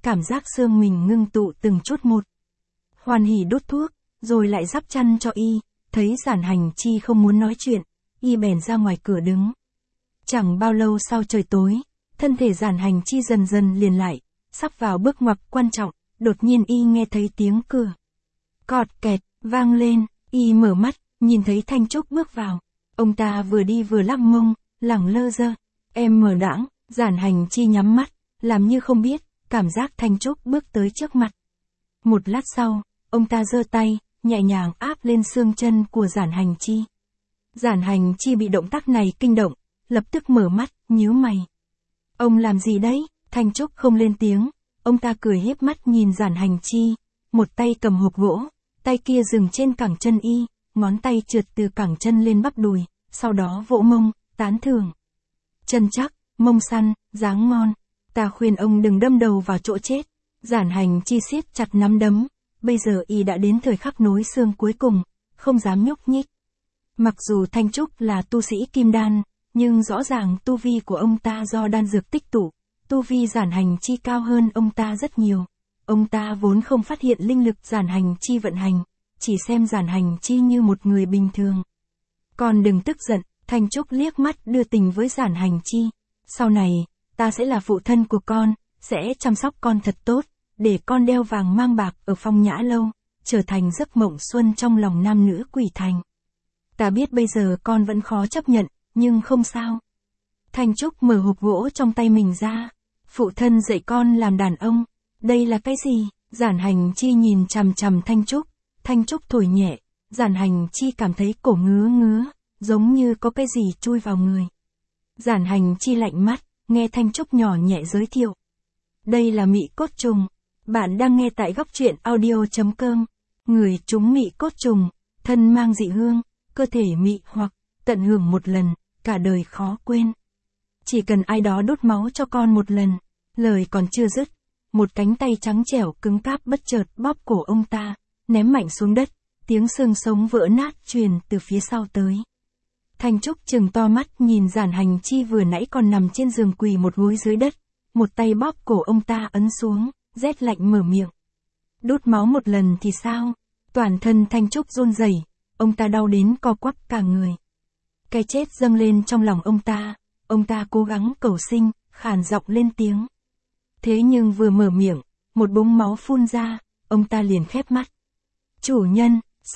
cảm giác xương mình ngưng tụ từng chút một. Hoan hỉ đốt thuốc, rồi lại đắp chăn cho y, thấy Giản Hành Chi không muốn nói chuyện, y bèn ra ngoài cửa đứng. Chẳng bao lâu sau trời tối, thân thể Giản Hành Chi dần dần liền lại, sắp vào bước ngoặt quan trọng, đột nhiên y nghe thấy tiếng cửa cọt kẹt vang lên, y mở mắt, nhìn thấy Thanh Trúc bước vào. Ông ta vừa đi vừa lắc mông, lẳng lơ dơ. Em mở đãng, Giản Hành Chi nhắm mắt, làm như không biết, cảm giác Thanh Trúc bước tới trước mặt. Một lát sau, ông ta giơ tay, nhẹ nhàng áp lên xương chân của Giản Hành Chi. Giản Hành Chi bị động tác này kinh động, lập tức mở mắt, nhíu mày. Ông làm gì đấy? Thanh Trúc không lên tiếng, ông ta cười hiếp mắt nhìn Giản Hành Chi, một tay cầm hộp gỗ, tay kia dừng trên cẳng chân y, ngón tay trượt từ cẳng chân lên bắp đùi, sau đó vỗ mông, tán thưởng. Chân chắc, mông săn, dáng ngon, ta khuyên ông đừng đâm đầu vào chỗ chết. Giản Hành Chi siết chặt nắm đấm, bây giờ y đã đến thời khắc nối xương cuối cùng, không dám nhúc nhích. Mặc dù Thanh Trúc là tu sĩ kim đan, nhưng rõ ràng tu vi của ông ta do đan dược tích tụ, tu vi Giản Hành Chi cao hơn ông ta rất nhiều. Ông ta vốn không phát hiện linh lực Giản Hành Chi vận hành, chỉ xem Giản Hành Chi như một người bình thường. Con đừng tức giận, Thanh Trúc liếc mắt đưa tình với Giản Hành Chi. Sau này, ta sẽ là phụ thân của con, sẽ chăm sóc con thật tốt, để con đeo vàng mang bạc ở Phong Nhã Lâu, trở thành giấc mộng xuân trong lòng nam nữ Quỷ Thành. Ta biết bây giờ con vẫn khó chấp nhận, nhưng không sao. Thanh Trúc mở hộp gỗ trong tay mình ra. Phụ thân dạy con làm đàn ông. Đây là cái gì? Giản Hành Chi nhìn chằm chằm Thanh Trúc. Thanh Trúc thổi nhẹ. Giản Hành Chi cảm thấy cổ ngứa ngứa, giống như có cái gì chui vào người. Giản Hành Chi lạnh mắt, nghe Thanh Trúc nhỏ nhẹ giới thiệu. Đây là mị cốt trùng. Bạn đang nghe tại góc truyện audio.com. Người trúng mị cốt trùng, thân mang dị hương, cơ thể mị hoặc tận hưởng một lần, cả đời khó quên. Chỉ cần ai đó đốt máu cho con một lần. Lời còn chưa dứt, một cánh tay trắng trẻo cứng cáp bất chợt bóp cổ ông ta, ném mạnh xuống đất, tiếng xương sống vỡ nát truyền từ phía sau tới. Thanh Trúc trừng to mắt nhìn Giản Hành Chi vừa nãy còn nằm trên giường quỳ một gối dưới đất, một tay bóp cổ ông ta ấn xuống, rét lạnh mở miệng. Đốt máu một lần thì sao? Toàn thân Thanh Trúc run rẩy, ông ta đau đến co quắp cả người. Cái chết dâng lên trong lòng ông ta cố gắng cầu sinh, khàn giọng lên tiếng. Thế nhưng vừa mở miệng, một búng máu phun ra, ông ta liền khép mắt. Chủ nhân,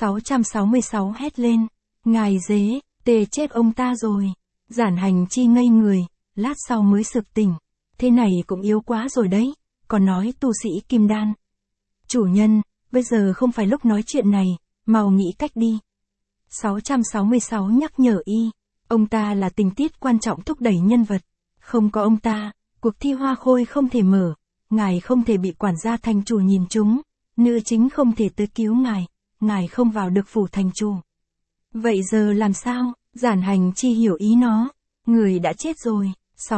666 hét lên, ngài dế, tê chết ông ta rồi. Giản Hành Chi ngây người, lát sau mới sực tỉnh. Thế này cũng yếu quá rồi đấy, còn nói tu sĩ kim đan. Chủ nhân, bây giờ không phải lúc nói chuyện này, mau nghĩ cách đi. 666 nhắc nhở y, ông ta là tình tiết quan trọng thúc đẩy nhân vật. Không có ông ta, cuộc thi hoa khôi không thể mở, ngài không thể bị quản gia thành chủ nhìn trúng, nữ chính không thể tới cứu ngài không vào được phủ thành chủ. Vậy giờ làm sao? Giản Hành Chi hiểu ý nó, người đã chết rồi.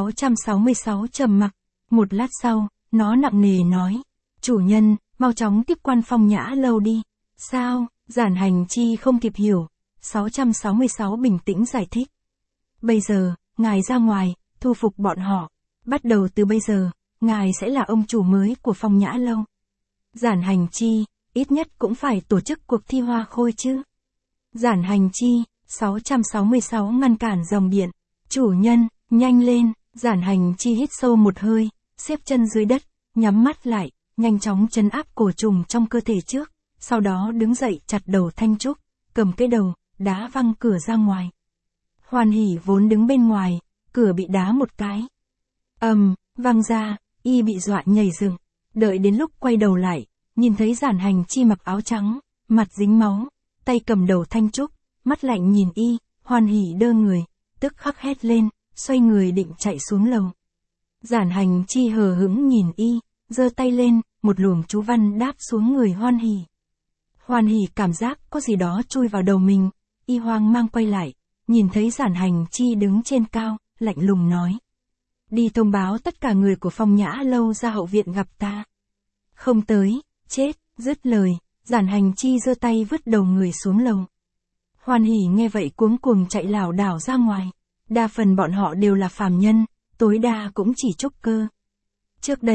666 trầm mặc, một lát sau, nó nặng nề nói, chủ nhân, mau chóng tiếp quan Phong Nhã Lâu đi. Sao? Giản Hành Chi không kịp hiểu. 666 bình tĩnh giải thích. Bây giờ, ngài ra ngoài, thu phục bọn họ. Bắt đầu từ bây giờ, ngài sẽ là ông chủ mới của Phong Nhã Lâu. Giản Hành Chi, ít nhất cũng phải tổ chức cuộc thi hoa khôi chứ. Giản Hành Chi, 666 ngăn cản dòng điện. Chủ nhân, nhanh lên. Giản Hành Chi hít sâu một hơi, xếp chân dưới đất, nhắm mắt lại, nhanh chóng trấn áp cổ trùng trong cơ thể trước, sau đó đứng dậy chặt đầu Thanh Trúc, cầm cái đầu, đá văng cửa ra ngoài. Hoan Hỉ vốn đứng bên ngoài, cửa bị đá một cái. Văng ra, y bị dọa nhảy dựng, đợi đến lúc quay đầu lại, nhìn thấy Giản Hành Chi mặc áo trắng, mặt dính máu, tay cầm đầu Thanh Trúc, mắt lạnh nhìn y, Hoan Hỉ đơ người, tức khắc hét lên, xoay người định chạy xuống lầu. Giản Hành Chi hờ hững nhìn y, giơ tay lên, một luồng chú văn đáp xuống người Hoan Hỉ. Hoan Hỉ cảm giác có gì đó chui vào đầu mình, y hoang mang quay lại, nhìn thấy Giản Hành Chi đứng trên cao, lạnh lùng nói. Đi thông báo tất cả người của Phong Nhã Lâu ra hậu viện gặp ta. Không tới, chết, dứt lời, Giản Hành Chi giơ tay vứt đầu người xuống lầu. Hoan Hỉ nghe vậy cuống cuồng chạy lảo đảo ra ngoài. Đa phần bọn họ đều là phàm nhân, tối đa cũng chỉ trúc cơ. Trước đây,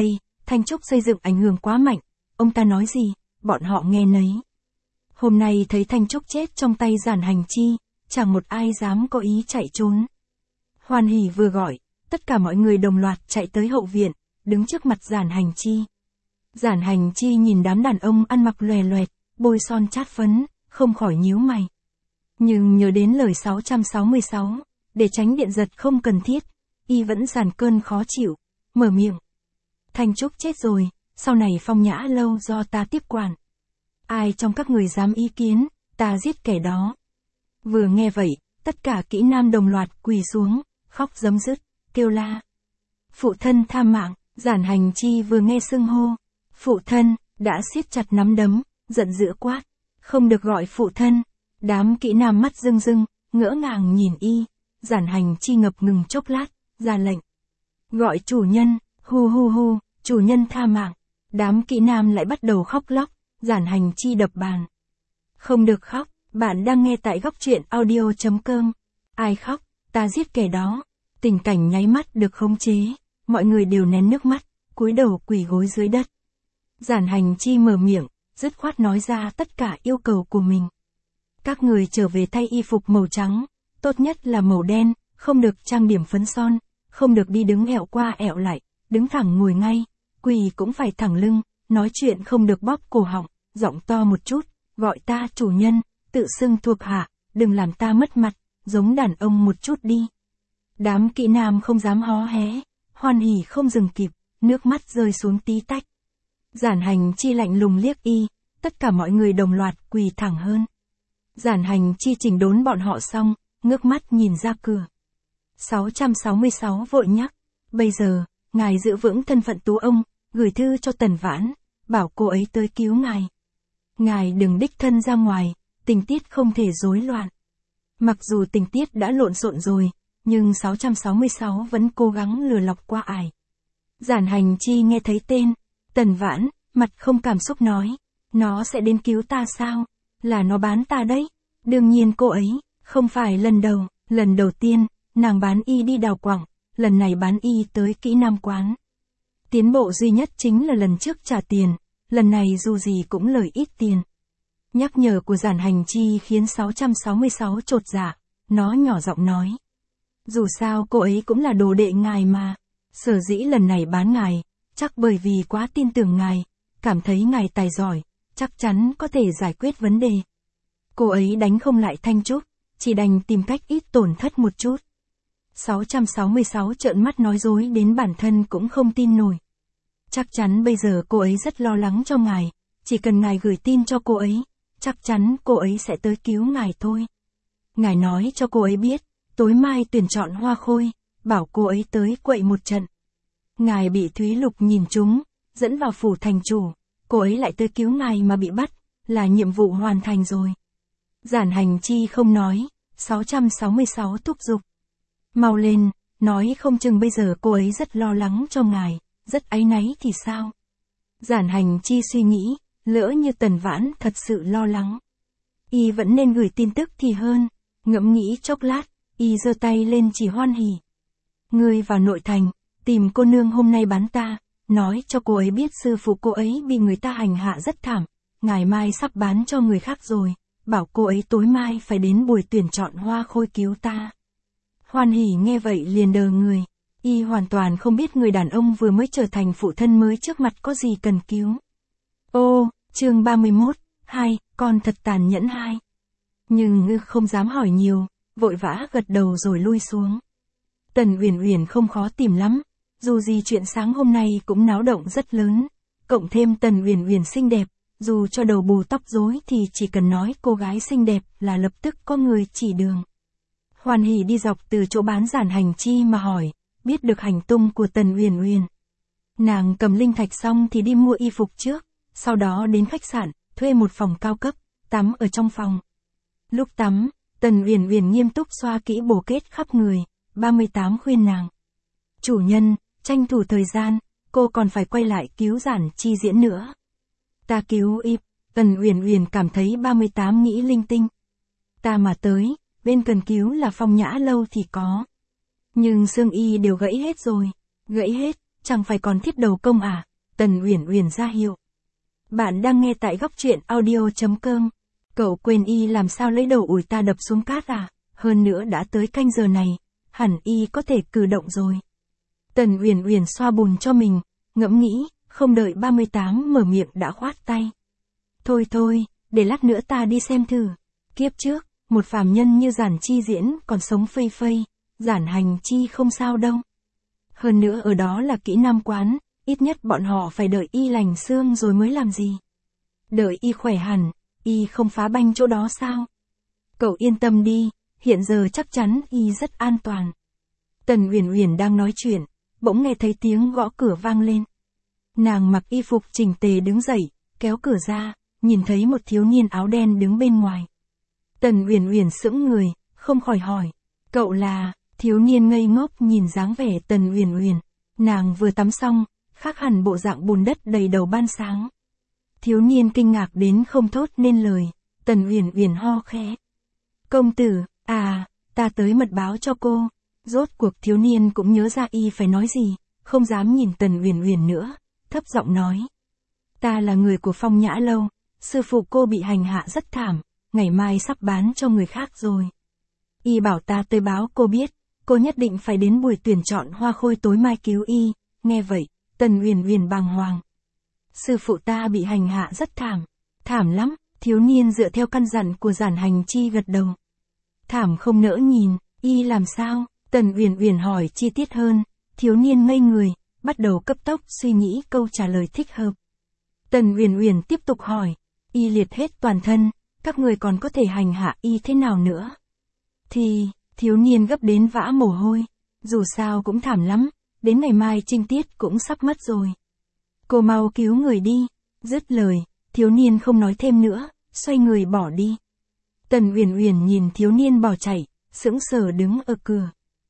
Thanh Trúc xây dựng ảnh hưởng quá mạnh, ông ta nói gì, bọn họ nghe nấy. Hôm nay thấy Thanh Trúc chết trong tay Giản Hành Chi, chẳng một ai dám có ý chạy trốn. Hoan Hỉ vừa gọi, tất cả mọi người đồng loạt chạy tới hậu viện, đứng trước mặt Giản Hành Chi. Giản Hành Chi nhìn đám đàn ông ăn mặc lòe loẹt, bôi son chát phấn, không khỏi nhíu mày. Nhưng nhớ đến lời 666, để tránh điện giật không cần thiết, y vẫn dàn cơn khó chịu, mở miệng. Thanh Trúc chết rồi, sau này Phong Nhã lâu do ta tiếp quản. Ai trong các người dám ý kiến, ta giết kẻ đó. Vừa nghe vậy, tất cả kỹ nam đồng loạt quỳ xuống, khóc rấm rứt, kêu la. Phụ thân tha mạng, Giản Hành Chi vừa nghe xưng hô. Phụ thân, đã siết chặt nắm đấm, giận dữ quát. Không được gọi phụ thân. Đám kỹ nam mắt rưng rưng, ngỡ ngàng nhìn y. Giản Hành Chi ngập ngừng chốc lát, ra lệnh. Gọi chủ nhân, hu hu hu, chủ nhân tha mạng. Đám kỹ nam lại bắt đầu khóc lóc, Giản Hành Chi đập bàn. Không được khóc, bạn đang nghe tại góc truyện audio.com. Ai khóc, ta giết kẻ đó. Tình cảnh nháy mắt được khống chế, mọi người đều nén nước mắt, cúi đầu quỳ gối dưới đất. Giản Hành Chi mở miệng, dứt khoát nói ra tất cả yêu cầu của mình. Các người trở về thay y phục màu trắng, tốt nhất là màu đen, không được trang điểm phấn son, không được đi đứng ẹo qua ẹo lại, đứng thẳng ngồi ngay, quỳ cũng phải thẳng lưng, nói chuyện không được bóp cổ họng, giọng to một chút, gọi ta chủ nhân, tự xưng thuộc hạ, đừng làm ta mất mặt, giống đàn ông một chút đi. Đám kỹ nam không dám hó hé, Hoan Hỉ không dừng kịp, nước mắt rơi xuống tí tách. Giản Hành Chi lạnh lùng liếc y, tất cả mọi người đồng loạt quỳ thẳng hơn. Giản Hành Chi chỉnh đốn bọn họ xong, ngước mắt nhìn ra cửa. 666 vội nhắc, bây giờ, ngài giữ vững thân phận tú ông, gửi thư cho Tần Vãn, bảo cô ấy tới cứu ngài. Ngài đừng đích thân ra ngoài, tình tiết không thể rối loạn. Mặc dù tình tiết đã lộn xộn rồi, nhưng 666 vẫn cố gắng lừa lọc qua ải. Giản Hành Chi nghe thấy tên, Tần Vãn, mặt không cảm xúc nói, nó sẽ đến cứu ta sao? Là nó bán ta đấy. Đương nhiên cô ấy, không phải lần đầu tiên, nàng bán y đi đào quặng, lần này bán y tới kỹ nam quán. Tiến bộ duy nhất chính là lần trước trả tiền, lần này dù gì cũng lời ít tiền. Nhắc nhở của Giản Hành Chi khiến 666 chột dạ, nó nhỏ giọng nói. Dù sao cô ấy cũng là đồ đệ ngài mà, sở dĩ lần này bán ngài, chắc bởi vì quá tin tưởng ngài, cảm thấy ngài tài giỏi, chắc chắn có thể giải quyết vấn đề. Cô ấy đánh không lại Thanh Trúc, chỉ đành tìm cách ít tổn thất một chút. 666 trợn mắt nói dối đến bản thân cũng không tin nổi. Chắc chắn bây giờ cô ấy rất lo lắng cho ngài, chỉ cần ngài gửi tin cho cô ấy, chắc chắn cô ấy sẽ tới cứu ngài thôi. Ngài nói cho cô ấy biết, tối mai tuyển chọn Hoa Khôi, bảo cô ấy tới quậy một trận. Ngài bị Thúy Lục nhìn trúng, dẫn vào phủ thành chủ, cô ấy lại tới cứu ngài mà bị bắt, là nhiệm vụ hoàn thành rồi. Giản Hành Chi không nói, 666 thúc giục. Mau lên, nói không chừng bây giờ cô ấy rất lo lắng cho ngài, rất áy náy thì sao? Giản Hành Chi suy nghĩ, lỡ như Tần Vãn thật sự lo lắng. Y vẫn nên gửi tin tức thì hơn, ngẫm nghĩ chốc lát, y giơ tay lên chỉ Hoan Hỉ. Ngươi vào nội thành, tìm cô nương hôm nay bán ta, nói cho cô ấy biết sư phụ cô ấy bị người ta hành hạ rất thảm, ngày mai sắp bán cho người khác rồi, bảo cô ấy tối mai phải đến buổi tuyển chọn Hoa Khôi cứu ta. Hoan Hỉ nghe vậy liền đờ người, y hoàn toàn không biết người đàn ông vừa mới trở thành phụ thân mới trước mặt có gì cần cứu. Ô, chương 31, 2, con thật tàn nhẫn 2. Nhưng Ngư không dám hỏi nhiều, vội vã gật đầu rồi lui xuống. Tần Uyển Uyển không khó tìm lắm, dù gì chuyện sáng hôm nay cũng náo động rất lớn, cộng thêm Tần Uyển Uyển xinh đẹp, dù cho đầu bù tóc rối thì chỉ cần nói cô gái xinh đẹp là lập tức có người chỉ đường. Hoan Hỉ đi dọc từ chỗ bán Giản Hành Chi mà hỏi, biết được hành tung của Tần Uyển Uyển. Nàng cầm linh thạch xong thì đi mua y phục trước, sau đó đến khách sạn, thuê một phòng cao cấp, tắm ở trong phòng. Lúc tắm, Tần Uyển Uyển nghiêm túc xoa kỹ bồ kết khắp người, 38 khuyên nàng. Chủ nhân, tranh thủ thời gian, cô còn phải quay lại cứu Giản Chi diễn nữa. Ta cứu y, Tần Uyển Uyển cảm thấy 38 nghĩ linh tinh. Ta mà tới, bên cần cứu là Phong Nhã lâu thì có. Nhưng xương y đều gãy hết rồi, gãy hết, chẳng phải còn thiết đầu công à, Tần Uyển Uyển ra hiệu. Bạn đang nghe tại góc truyện audio.com. Cậu quên y làm sao lấy đầu ủi ta đập xuống cát à? Hơn nữa đã tới canh giờ này, hẳn y có thể cử động rồi. Tần Uyển Uyển xoa bùn cho mình, ngẫm nghĩ, không đợi 38 mở miệng đã khoát tay. Thôi thôi, để lát nữa ta đi xem thử. Kiếp trước, một phàm nhân như Giản Chi Diễn còn sống phây phây, Giản Hành Chi không sao đâu. Hơn nữa ở đó là kỹ nam quán, ít nhất bọn họ phải đợi y lành xương rồi mới làm gì. Đợi y khỏe hẳn, y không phá banh chỗ đó sao? Cậu yên tâm đi, hiện giờ chắc chắn y rất an toàn. Tần Uyển Uyển đang nói chuyện, bỗng nghe thấy tiếng gõ cửa vang lên. Nàng mặc y phục chỉnh tề đứng dậy, kéo cửa ra, nhìn thấy một thiếu niên áo đen đứng bên ngoài. Tần Uyển Uyển sững người, không khỏi hỏi, cậu là? Thiếu niên ngây ngốc nhìn dáng vẻ Tần Uyển Uyển, nàng vừa tắm xong, khác hẳn bộ dạng bùn đất đầy đầu ban sáng. Thiếu niên kinh ngạc đến không thốt nên lời, Tần Uyển Uyển ho khẽ. Công tử, à, ta tới mật báo cho cô. Rốt cuộc thiếu niên cũng nhớ ra y phải nói gì, không dám nhìn Tần Uyển Uyển nữa, thấp giọng nói. Ta là người của Phong Nhã Lâu, sư phụ cô bị hành hạ rất thảm, ngày mai sắp bán cho người khác rồi. Y bảo ta tới báo cô biết, cô nhất định phải đến buổi tuyển chọn hoa khôi tối mai cứu y. Nghe vậy, Tần Uyển Uyển bàng hoàng. Sư phụ ta bị hành hạ rất thảm. Thảm lắm, thiếu niên dựa theo căn dặn của Giản Hành Chi gật đầu. Thảm không nỡ nhìn, y làm sao? Tần Uyển Uyển hỏi chi tiết hơn, thiếu niên ngây người, bắt đầu cấp tốc suy nghĩ câu trả lời thích hợp. Tần Uyển Uyển tiếp tục hỏi, y liệt hết toàn thân, các người còn có thể hành hạ y thế nào nữa? Thì, thiếu niên gấp đến vã mồ hôi, dù sao cũng thảm lắm, đến ngày mai trinh tiết cũng sắp mất rồi. Cô mau cứu người đi, dứt lời, thiếu niên không nói thêm nữa, xoay người bỏ đi. Tần Uyển Uyển nhìn thiếu niên bỏ chạy, sững sờ đứng ở cửa.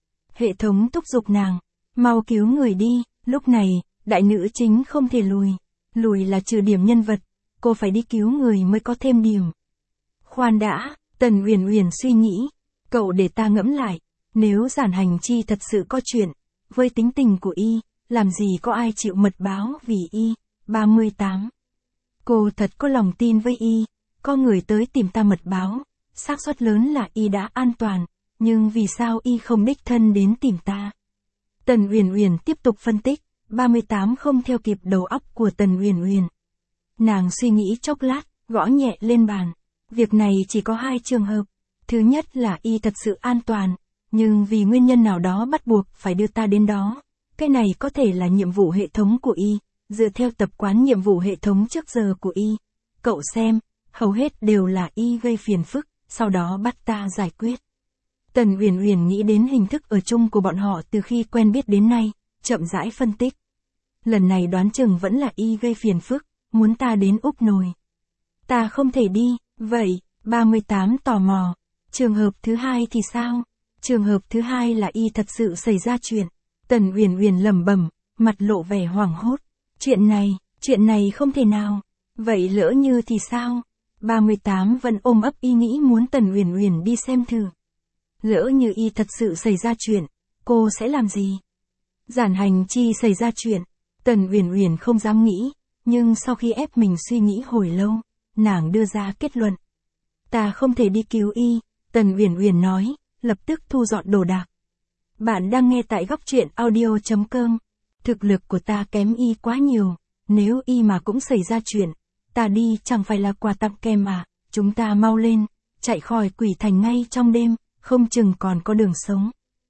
Hệ thống thúc giục nàng, mau cứu người đi, lúc này, đại nữ chính không thể lùi là trừ điểm nhân vật, cô phải đi cứu người mới có thêm điểm. Khoan đã, Tần Uyển Uyển suy nghĩ, cậu để ta ngẫm lại, nếu Giản Hành Chi thật sự có chuyện, với tính tình của y, làm gì có ai chịu mật báo vì y. 38. Cô thật có lòng tin với y, có người tới tìm ta mật báo, xác suất lớn là y đã an toàn, nhưng vì sao y không đích thân đến tìm ta? Tần Uyển Uyển tiếp tục phân tích, 38 không theo kịp đầu óc của Tần Uyển Uyển. Nàng suy nghĩ chốc lát, gõ nhẹ lên bàn. Việc này chỉ có hai trường hợp. Thứ nhất là y thật sự an toàn, nhưng vì nguyên nhân nào đó bắt buộc phải đưa ta đến đó. Cái này có thể là nhiệm vụ hệ thống của y, dựa theo tập quán nhiệm vụ hệ thống trước giờ của y. Cậu xem, hầu hết đều là y gây phiền phức, sau đó bắt ta giải quyết. Tần Uyển Uyển nghĩ đến hình thức ở chung của bọn họ từ khi quen biết đến nay, chậm rãi phân tích. Lần này đoán chừng vẫn là y gây phiền phức, muốn ta đến úp nồi. Ta không thể đi, vậy, 38 tò mò. Trường hợp thứ hai thì sao? Trường hợp thứ hai là y thật sự xảy ra chuyện. Tần Uyển Uyển lẩm bẩm, mặt lộ vẻ hoảng hốt. Chuyện này không thể nào. Vậy lỡ như thì sao? 38 vẫn ôm ấp ý nghĩ muốn Tần Uyển Uyển đi xem thử. Lỡ như y thật sự xảy ra chuyện, cô sẽ làm gì? Giản Hành Chi xảy ra chuyện, Tần Uyển Uyển không dám nghĩ, nhưng sau khi ép mình suy nghĩ hồi lâu, nàng đưa ra kết luận. Ta không thể đi cứu y, Tần Uyển Uyển nói, lập tức thu dọn đồ đạc. Bạn đang nghe tại góc truyện audio.com. Thực lực của ta kém y quá nhiều, nếu y mà cũng xảy ra chuyện, ta đi chẳng phải là quà tặng kem mà, chúng ta mau lên, chạy khỏi Quỷ Thành ngay trong đêm, không chừng còn có đường sống.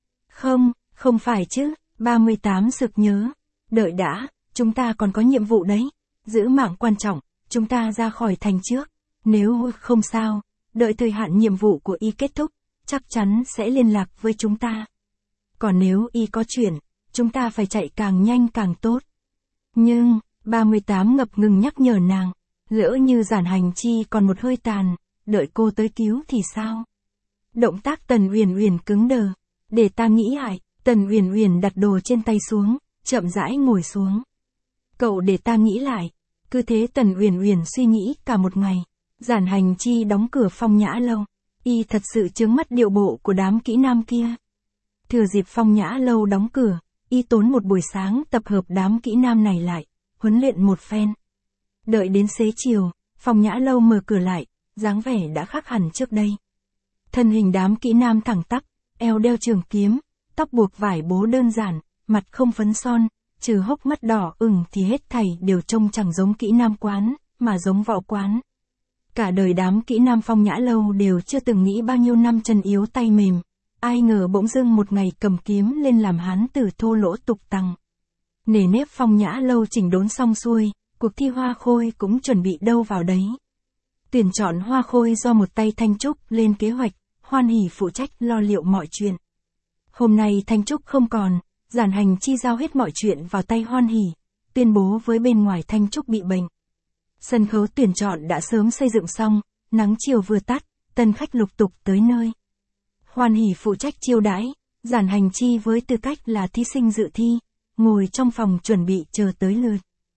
Không phải chứ, 38 sực nhớ. Đợi đã, chúng ta còn có nhiệm vụ đấy. Giữ mạng quan trọng, chúng ta ra khỏi thành trước. Nếu không sao, đợi thời hạn nhiệm vụ của y kết thúc, chắc chắn sẽ liên lạc với chúng ta. Còn nếu y có chuyện, chúng ta phải chạy càng nhanh càng tốt. Nhưng, 38 ngập ngừng nhắc nhở nàng, lỡ như Giản Hành Chi còn một hơi tàn, đợi cô tới cứu thì sao? Động tác Tần Uyển Uyển cứng đờ, để ta nghĩ lại. Tần Uyển Uyển đặt đồ trên tay xuống, chậm rãi ngồi xuống. Cậu để ta nghĩ lại. Cứ thế Tần Uyển Uyển suy nghĩ cả một ngày. Giản Hành Chi đóng cửa Phong Nhã Lâu, y thật sự chướng mắt điệu bộ của đám kỹ nam kia. Thừa dịp Phong Nhã Lâu đóng cửa, y tốn một buổi sáng tập hợp đám kỹ nam này lại, huấn luyện một phen. Đợi đến xế chiều, Phong Nhã Lâu mở cửa lại, dáng vẻ đã khác hẳn trước đây. Thân hình đám kỹ nam thẳng tắp, eo đeo trường kiếm, tóc buộc vải bố đơn giản, mặt không phấn son, trừ hốc mắt đỏ ửng thì hết thảy đều trông chẳng giống kỹ nam quán, mà giống võ quán. Cả đời đám kỹ nam Phong Nhã Lâu đều chưa từng nghĩ bao nhiêu năm chân yếu tay mềm, ai ngờ bỗng dưng một ngày cầm kiếm lên làm hán tử thô lỗ tục tằng. Nề nếp Phong Nhã Lâu chỉnh đốn xong xuôi, cuộc thi hoa khôi cũng chuẩn bị đâu vào đấy. Tuyển chọn hoa khôi do một tay Thanh Trúc lên kế hoạch, Hoan Hỷ phụ trách lo liệu mọi chuyện. Hôm nay Thanh Trúc không còn, Giản Hành Chi giao hết mọi chuyện vào tay Hoan Hỷ, tuyên bố với bên ngoài Thanh Trúc bị bệnh. Sân khấu tuyển chọn đã sớm xây dựng xong, nắng chiều vừa tắt, tân khách lục tục tới nơi. Hoan Hỷ phụ trách chiêu đãi, Giản Hành Chi với tư cách là thí sinh dự thi, ngồi trong phòng chuẩn bị chờ tới lượt.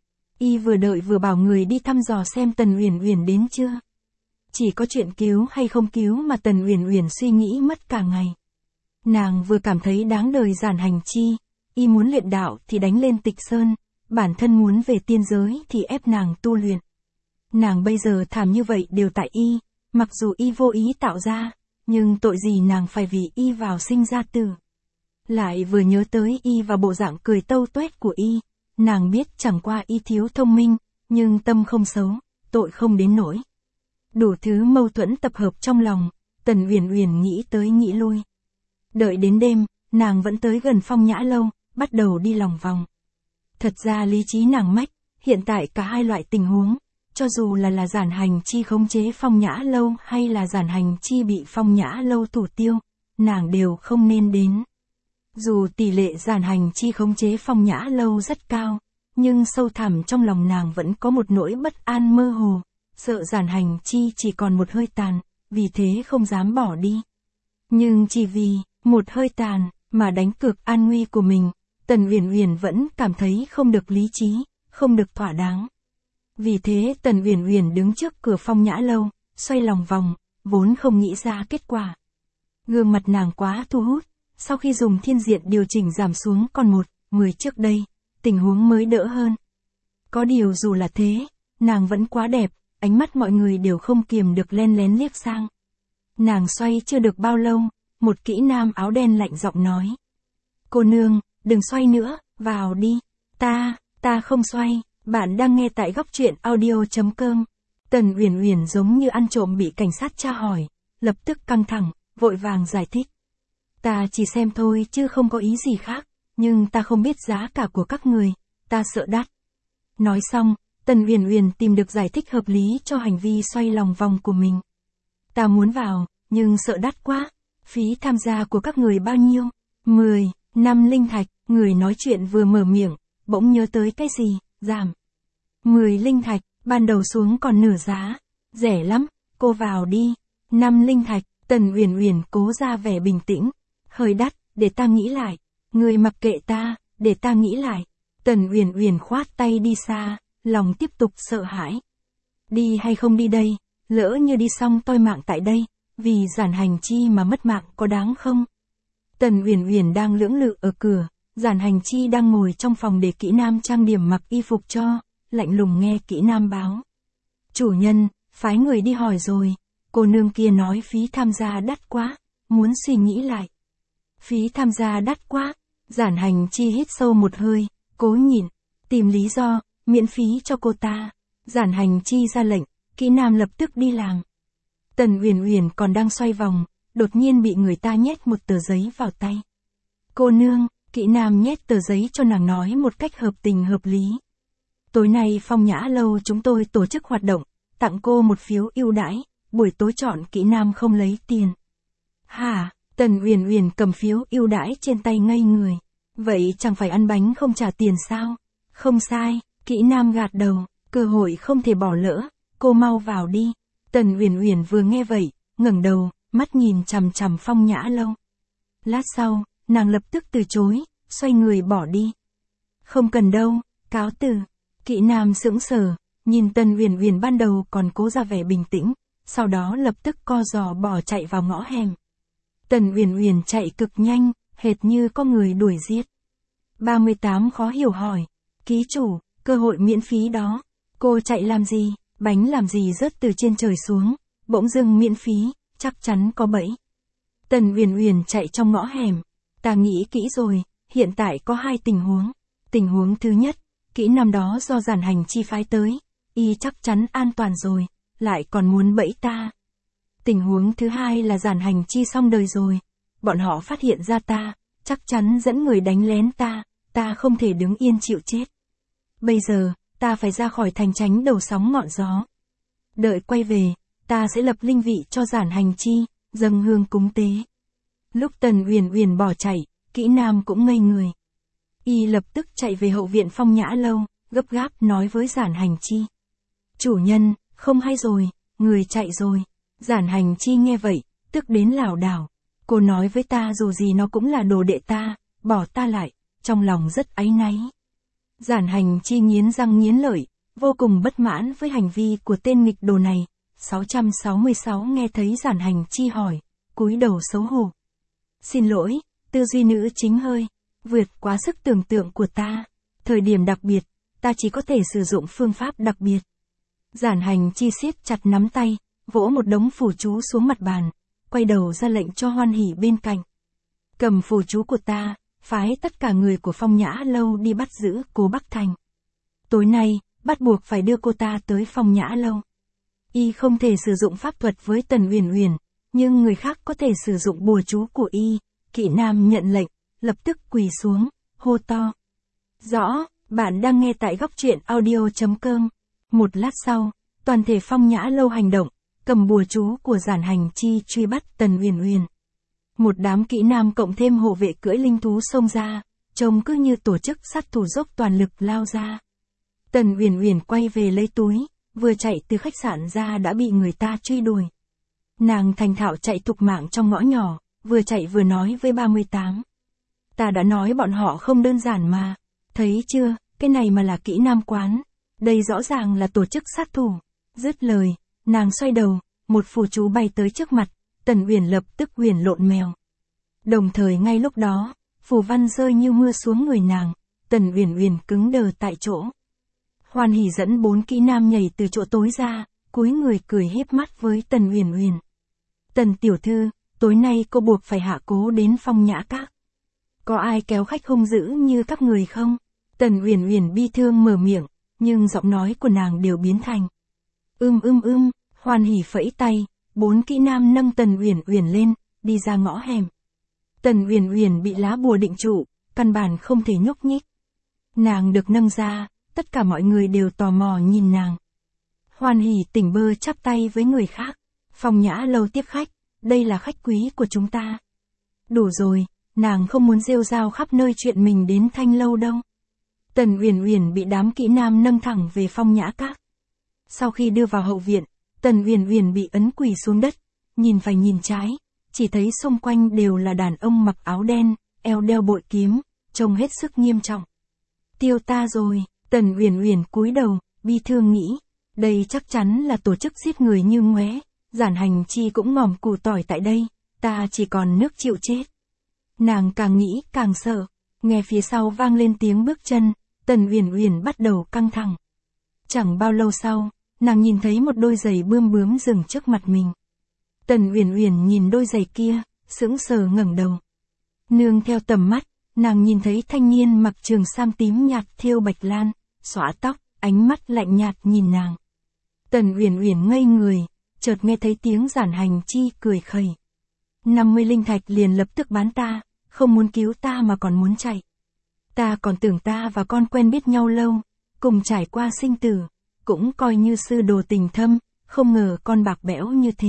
Y vừa đợi vừa bảo người đi thăm dò xem Tần Uyển Uyển đến chưa. Chỉ có chuyện cứu hay không cứu mà Tần Uyển Uyển suy nghĩ mất cả ngày. Nàng vừa cảm thấy đáng đời Giản Hành Chi, y muốn luyện đạo thì đánh lên Tịch Sơn, bản thân muốn về tiên giới thì ép nàng tu luyện. Nàng bây giờ thảm như vậy đều tại y, mặc dù y vô ý tạo ra, nhưng tội gì nàng phải vì y vào sinh ra tử. Lại vừa nhớ tới y và bộ dạng cười tâu tuét của y, nàng biết chẳng qua y thiếu thông minh, nhưng tâm không xấu, tội không đến nỗi. Đủ thứ mâu thuẫn tập hợp trong lòng, Tần Uyển Uyển nghĩ tới nghĩ lui. Đợi đến đêm, nàng vẫn tới gần Phong Nhã Lâu, bắt đầu đi lòng vòng. Thật ra lý trí nàng mách, hiện tại cả hai loại tình huống, cho dù là Giản Hành Chi khống chế Phong Nhã Lâu hay là Giản Hành Chi bị Phong Nhã Lâu thủ tiêu, nàng đều không nên đến. Dù tỷ lệ Giản Hành Chi khống chế Phong Nhã Lâu rất cao, nhưng sâu thẳm trong lòng nàng vẫn có một nỗi bất an mơ hồ, sợ Giản Hành Chi chỉ còn một hơi tàn, vì thế không dám bỏ đi. Nhưng chỉ vì một hơi tàn mà đánh cược an nguy của mình, Tần Uyển Uyển vẫn cảm thấy không được lý trí, không được thỏa đáng. Vì thế Tần Uyển Uyển đứng trước cửa Phong Nhã Lâu, xoay lòng vòng, vốn không nghĩ ra kết quả. Gương mặt nàng quá thu hút, sau khi dùng thiên diện điều chỉnh giảm xuống còn 1:10 trước đây, tình huống mới đỡ hơn. Có điều dù là thế, nàng vẫn quá đẹp, ánh mắt mọi người đều không kiềm được len lén liếc sang. Nàng xoay chưa được bao lâu, một kỹ nam áo đen lạnh giọng nói. Cô nương, đừng xoay nữa, vào đi. Ta không xoay, bạn đang nghe tại góc truyện audio.com. Tần Uyển Uyển giống như ăn trộm bị cảnh sát tra hỏi, lập tức căng thẳng, vội vàng giải thích. Ta chỉ xem thôi chứ không có ý gì khác, nhưng ta không biết giá cả của các người, ta sợ đắt. Nói xong, Tần Uyển Uyển tìm được giải thích hợp lý cho hành vi xoay lòng vòng của mình. Ta muốn vào, nhưng sợ đắt quá. Phí tham gia của các người bao nhiêu? 10 linh thạch. Người nói chuyện vừa mở miệng, bỗng nhớ tới cái gì, giảm. 10 linh thạch, ban đầu xuống còn nửa giá. Rẻ lắm, cô vào đi. 5 linh thạch. Tần Uyển Uyển cố ra vẻ bình tĩnh. Hơi đắt, để ta nghĩ lại. Người mặc kệ ta, để ta nghĩ lại. Tần Uyển Uyển khoát tay đi xa, lòng tiếp tục sợ hãi. Đi hay không đi đây? Lỡ như đi xong tôi mạng tại đây, vì Giản Hành Chi mà mất mạng có đáng không? Tần Uyển Uyển đang lưỡng lự ở cửa, Giản Hành Chi đang ngồi trong phòng để kỹ nam trang điểm mặc y phục cho, lạnh lùng nghe kỹ nam báo. Chủ nhân, phái người đi hỏi rồi, cô nương kia nói phí tham gia đắt quá, muốn suy nghĩ lại. Phí tham gia đắt quá, Giản Hành Chi hít sâu một hơi, cố nhịn, tìm lý do, miễn phí cho cô ta. Giản Hành Chi ra lệnh, kỹ nam lập tức đi làm. Tần Uyển Uyển còn đang xoay vòng, đột nhiên bị người ta nhét một tờ giấy vào tay. Cô nương, kỹ nam nhét tờ giấy cho nàng nói một cách hợp tình hợp lý. Tối nay Phong Nhã Lâu chúng tôi tổ chức hoạt động, tặng cô một phiếu ưu đãi, buổi tối chọn kỹ nam không lấy tiền. Hả? Tần Uyển Uyển cầm phiếu ưu đãi trên tay ngây người. Vậy chẳng phải ăn bánh không trả tiền sao? Không sai, kỹ nam gạt đầu, cơ hội không thể bỏ lỡ, cô mau vào đi. Tần Uyển Uyển vừa nghe vậy, ngẩng đầu, mắt nhìn chằm chằm Phong Nhã Lâu. Lát sau, nàng lập tức từ chối, xoay người bỏ đi. Không cần đâu, cáo từ. Kỹ nam sững sờ, nhìn Tần Uyển Uyển ban đầu còn cố ra vẻ bình tĩnh, sau đó lập tức co giò bỏ chạy vào ngõ hẻm. Tần Uyển Uyển chạy cực nhanh, hệt như có người đuổi giết. 38 khó hiểu hỏi, ký chủ, cơ hội miễn phí đó. Cô chạy làm gì, bánh làm gì rớt từ trên trời xuống, bỗng dưng miễn phí, chắc chắn có bẫy. Tần Uyển Uyển chạy trong ngõ hẻm. Ta nghĩ kỹ rồi, hiện tại có 2 tình huống. Tình huống thứ nhất, kỹ năm đó do Giản Hành Chi phái tới, y chắc chắn an toàn rồi, lại còn muốn bẫy ta. Tình huống thứ hai là Giản Hành Chi xong đời rồi, bọn họ phát hiện ra ta, chắc chắn dẫn người đánh lén ta không thể đứng yên chịu chết. Bây giờ, ta phải ra khỏi thành tránh đầu sóng ngọn gió. Đợi quay về, ta sẽ lập linh vị cho Giản Hành Chi, dâng hương cúng tế. Lúc Tần Uyển Uyển bỏ chạy, Kỹ Nam cũng ngây người. Y lập tức chạy về hậu viện Phong Nhã Lâu, gấp gáp nói với Giản Hành Chi. Chủ nhân, không hay rồi, người chạy rồi. Giản Hành Chi nghe vậy, tức đến lảo đảo. Cô nói với ta dù gì nó cũng là đồ đệ ta, bỏ ta lại, trong lòng rất áy náy. Giản Hành Chi nghiến răng nghiến lợi, vô cùng bất mãn với hành vi của tên nghịch đồ này. 666 nghe thấy Giản Hành Chi hỏi, cúi đầu xấu hổ. Xin lỗi, tư duy nữ chính hơi vượt quá sức tưởng tượng của ta. Thời điểm đặc biệt, ta chỉ có thể sử dụng phương pháp đặc biệt. Giản Hành Chi siết chặt nắm tay, vỗ một đống phù chú xuống mặt bàn, quay đầu ra lệnh cho Hoan Hỷ bên cạnh. Cầm phù chú của ta, phái tất cả người của Phong Nhã Lâu đi bắt giữ Cố Bắc Thành. Tối nay, bắt buộc phải đưa cô ta tới Phong Nhã Lâu. Y không thể sử dụng pháp thuật với Tần Uyển Uyển, nhưng người khác có thể sử dụng bùa chú của y. Kỵ Nam nhận lệnh, lập tức quỳ xuống, hô to. Rõ, bạn đang nghe tại góc truyện audio.com. Một lát sau, toàn thể Phong Nhã Lâu hành động, cầm bùa chú của Giản Hành Chi truy bắt Tần Uyển Uyển. Một đám kỹ nam cộng thêm hộ vệ cưỡi linh thú xông ra, trông cứ như tổ chức sát thủ dốc toàn lực lao ra. Tần Uyển Uyển quay về lấy túi, vừa chạy từ khách sạn ra đã bị người ta truy đuổi. Nàng thành thạo chạy thục mạng trong ngõ nhỏ, vừa chạy vừa nói với 38. Ta đã nói bọn họ không đơn giản mà. Thấy chưa, cái này mà là kỹ nam quán. Đây rõ ràng là tổ chức sát thủ. Dứt lời, nàng xoay đầu, một phù chú bay tới trước mặt, Tần Uyển lập tức huyền lộn mèo. Đồng thời ngay lúc đó, phù văn rơi như mưa xuống người nàng, Tần Uyển Uyển cứng đờ tại chỗ. Hoan Hỷ dẫn 4 kỹ nam nhảy từ chỗ tối ra, cúi người cười hiếp mắt với Tần Uyển Uyển. Tần tiểu thư, tối nay cô buộc phải hạ cố đến Phong Nhã Các. Có ai kéo khách hung dữ như các người không? Tần Uyển Uyển bi thương mở miệng, nhưng giọng nói của nàng đều biến thành. Hoan Hỷ phẩy tay, 4 kỹ nam nâng Tần Uyển Uyển lên, đi ra ngõ hẻm. Tần Uyển Uyển bị lá bùa định trụ, căn bản không thể nhúc nhích. Nàng được nâng ra, tất cả mọi người đều tò mò nhìn nàng. Hoan Hỷ tỉnh bơ chắp tay với người khác. Phong Nhã Lâu tiếp khách, đây là khách quý của chúng ta. Đủ rồi, nàng không muốn rêu rao khắp nơi chuyện mình đến Thanh Lâu đâu. Tần Uyển Uyển bị đám kỹ nam nâng thẳng về Phong Nhã Các. Sau khi đưa vào hậu viện, Tần Uyển Uyển bị ấn quỳ xuống đất, nhìn phải nhìn trái, chỉ thấy xung quanh đều là đàn ông mặc áo đen, eo đeo bội kiếm, trông hết sức nghiêm trọng. Tiêu ta rồi, Tần Uyển Uyển cúi đầu, bi thương nghĩ, đây chắc chắn là tổ chức giết người như ngoé, Giản Hành Chi cũng ngòm củ tỏi tại đây, ta chỉ còn nước chịu chết. Nàng càng nghĩ càng sợ, nghe phía sau vang lên tiếng bước chân, Tần Uyển Uyển bắt đầu căng thẳng. Chẳng bao lâu sau, nàng nhìn thấy một đôi giày bươm bướm dừng trước mặt mình. Tần Uyển Uyển nhìn đôi giày kia, sững sờ ngẩng đầu. Nương theo tầm mắt, nàng nhìn thấy thanh niên mặc trường sam tím nhạt thêu bạch lan, xõa tóc, ánh mắt lạnh nhạt nhìn nàng. Tần Uyển Uyển ngây người, chợt nghe thấy tiếng Giản Hành Chi cười khẩy. 50 linh thạch liền lập tức bán ta, không muốn cứu ta mà còn muốn chạy. Ta còn tưởng ta và con quen biết nhau lâu, cùng trải qua sinh tử, cũng coi như sư đồ tình thâm, không ngờ con bạc bẽo như thế.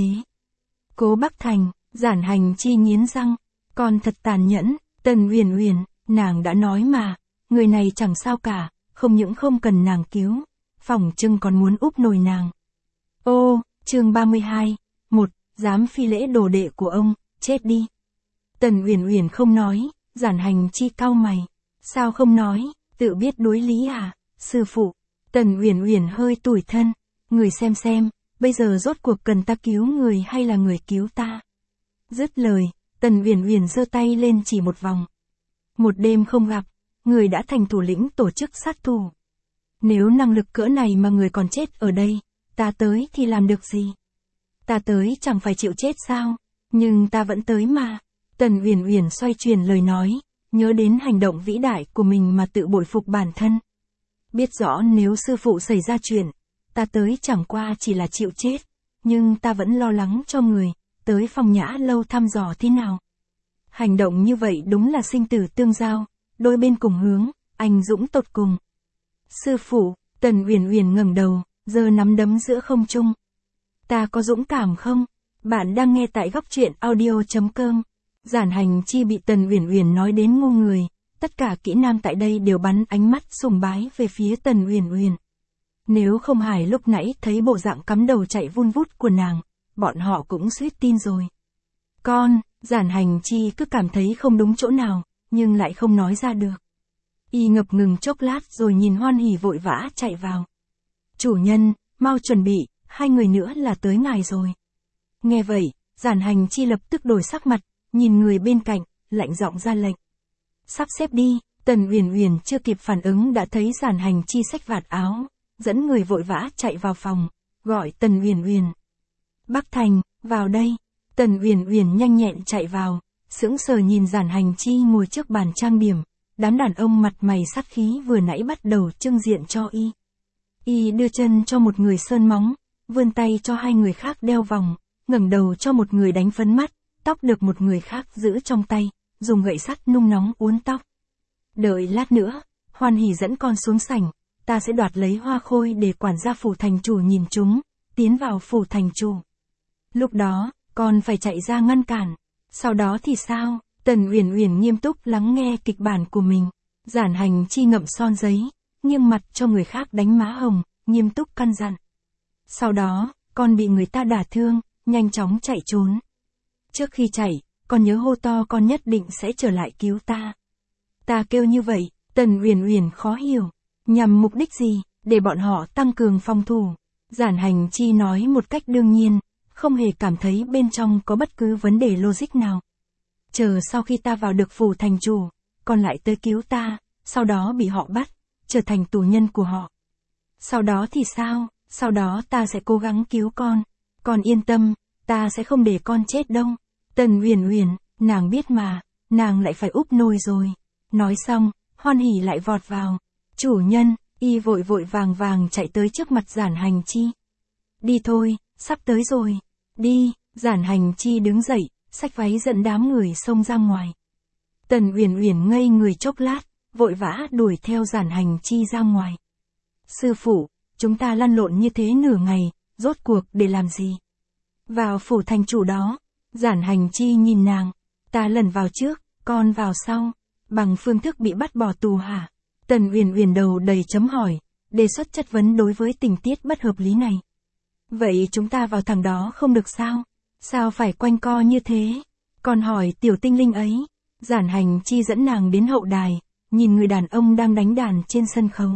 Cố Bắc Thành, Giản Hành Chi nghiến răng, con thật tàn nhẫn. Tần Uyển Uyển, nàng đã nói mà, người này chẳng sao cả, không những không cần nàng cứu, phỏng chừng còn muốn úp nồi nàng. Ô, chương 32, 1, dám phi lễ đồ đệ của ông, chết đi. Tần Uyển Uyển không nói, Giản Hành Chi cau mày, sao không nói, tự biết đối lý à, sư phụ. Tần Uyển Uyển hơi tủi thân, người xem, bây giờ rốt cuộc cần ta cứu người hay là người cứu ta. Dứt lời, Tần Uyển Uyển giơ tay lên chỉ một vòng. Một đêm không gặp, người đã thành thủ lĩnh tổ chức sát thủ. Nếu năng lực cỡ này mà người còn chết ở đây, ta tới thì làm được gì? Ta tới chẳng phải chịu chết sao? Nhưng ta vẫn tới mà. Tần Uyển Uyển xoay chuyển lời nói, nhớ đến hành động vĩ đại của mình mà tự bội phục bản thân. Biết rõ nếu sư phụ xảy ra chuyện, ta tới chẳng qua chỉ là chịu chết, nhưng ta vẫn lo lắng cho người, tới Phong Nhã lâu thăm dò thế nào. Hành động như vậy đúng là sinh tử tương giao, đôi bên cùng hướng, anh dũng tột cùng. Sư phụ, Tần Uyển Uyển ngẩng đầu, giơ nắm đấm giữa không trung. Ta có dũng cảm không? Bạn đang nghe tại góc truyện audio.com. Giản Hành Chi bị Tần Uyển Uyển nói đến ngu người, tất cả kỹ nam tại đây đều bắn ánh mắt sùng bái về phía Tần Uyển Uyển. Nếu không Hải lúc nãy thấy bộ dạng cắm đầu chạy vun vút của nàng, bọn họ cũng suýt tin rồi. Giản Hành Chi cứ cảm thấy không đúng chỗ nào, nhưng lại không nói ra được. Y ngập ngừng chốc lát rồi nhìn Hoan Hỉ vội vã chạy vào. Chủ nhân, mau chuẩn bị, 2 người nữa là tới ngài rồi. Nghe vậy, Giản Hành Chi lập tức đổi sắc mặt, nhìn người bên cạnh, lạnh giọng ra lệnh. Sắp xếp đi. Tần Uyển Uyển chưa kịp phản ứng đã thấy Giản Hành Chi xách vạt áo, dẫn người vội vã chạy vào phòng, gọi Tần Uyển Uyển. Bắc Thành, vào đây. Tần Uyển Uyển nhanh nhẹn chạy vào, sững sờ nhìn Giản Hành Chi ngồi trước bàn trang điểm, đám đàn ông mặt mày sát khí vừa nãy bắt đầu trưng diện cho y. Y đưa chân cho một người sơn móng, vươn tay cho 2 người khác đeo vòng, ngẩng đầu cho một người đánh phấn mắt, tóc được một người khác giữ trong tay, dùng gậy sắt nung nóng uốn tóc. Đợi lát nữa, Hoan Hỉ dẫn con xuống sảnh, ta sẽ đoạt lấy hoa khôi để quản gia phủ thành chủ nhìn chúng, tiến vào phủ thành chủ. Lúc đó, con phải chạy ra ngăn cản. Sau đó thì sao? Tần Uyển Uyển nghiêm túc lắng nghe kịch bản của mình. Giản Hành Chi ngậm son giấy, nghiêng mặt cho người khác đánh má hồng, nghiêm túc căn dặn. Sau đó, con bị người ta đả thương, nhanh chóng chạy trốn. Trước khi chạy, con nhớ hô to con nhất định sẽ trở lại cứu ta. Ta kêu như vậy, Tần Uyển Uyển khó hiểu. Nhằm mục đích gì? Để bọn họ tăng cường phòng thủ. Giản Hành Chi nói một cách đương nhiên, không hề cảm thấy bên trong có bất cứ vấn đề logic nào. Chờ sau khi ta vào được phủ thành chủ, con lại tới cứu ta, sau đó bị họ bắt, trở thành tù nhân của họ. Sau đó thì sao? Sau đó ta sẽ cố gắng cứu con. Con yên tâm, ta sẽ không để con chết đâu. Tần Uyển Uyển, nàng biết mà, nàng lại phải úp nôi rồi. Nói xong, Hoan Hỉ lại vọt vào. Chủ nhân, y vội vội vàng vàng chạy tới trước mặt Giản Hành Chi. Đi thôi, sắp tới rồi. Đi. Giản Hành Chi đứng dậy, xách váy dẫn đám người xông ra ngoài. Tần Uyển Uyển ngây người chốc lát, vội vã đuổi theo Giản Hành Chi ra ngoài. Sư phụ, chúng ta lăn lộn như thế nửa ngày, rốt cuộc để làm gì? Vào phủ thành chủ đó. Giản Hành Chi nhìn nàng. Ta lần vào trước, con vào sau. Bằng phương thức bị bắt bỏ tù hả? Tần Uyển Uyển đầu đầy chấm hỏi, đề xuất chất vấn đối với tình tiết bất hợp lý này. Vậy chúng ta vào thẳng đó không được sao? Sao phải quanh co như thế? Còn hỏi tiểu tinh linh ấy. Giản Hành Chi dẫn nàng đến hậu đài, nhìn người đàn ông đang đánh đàn trên sân khấu.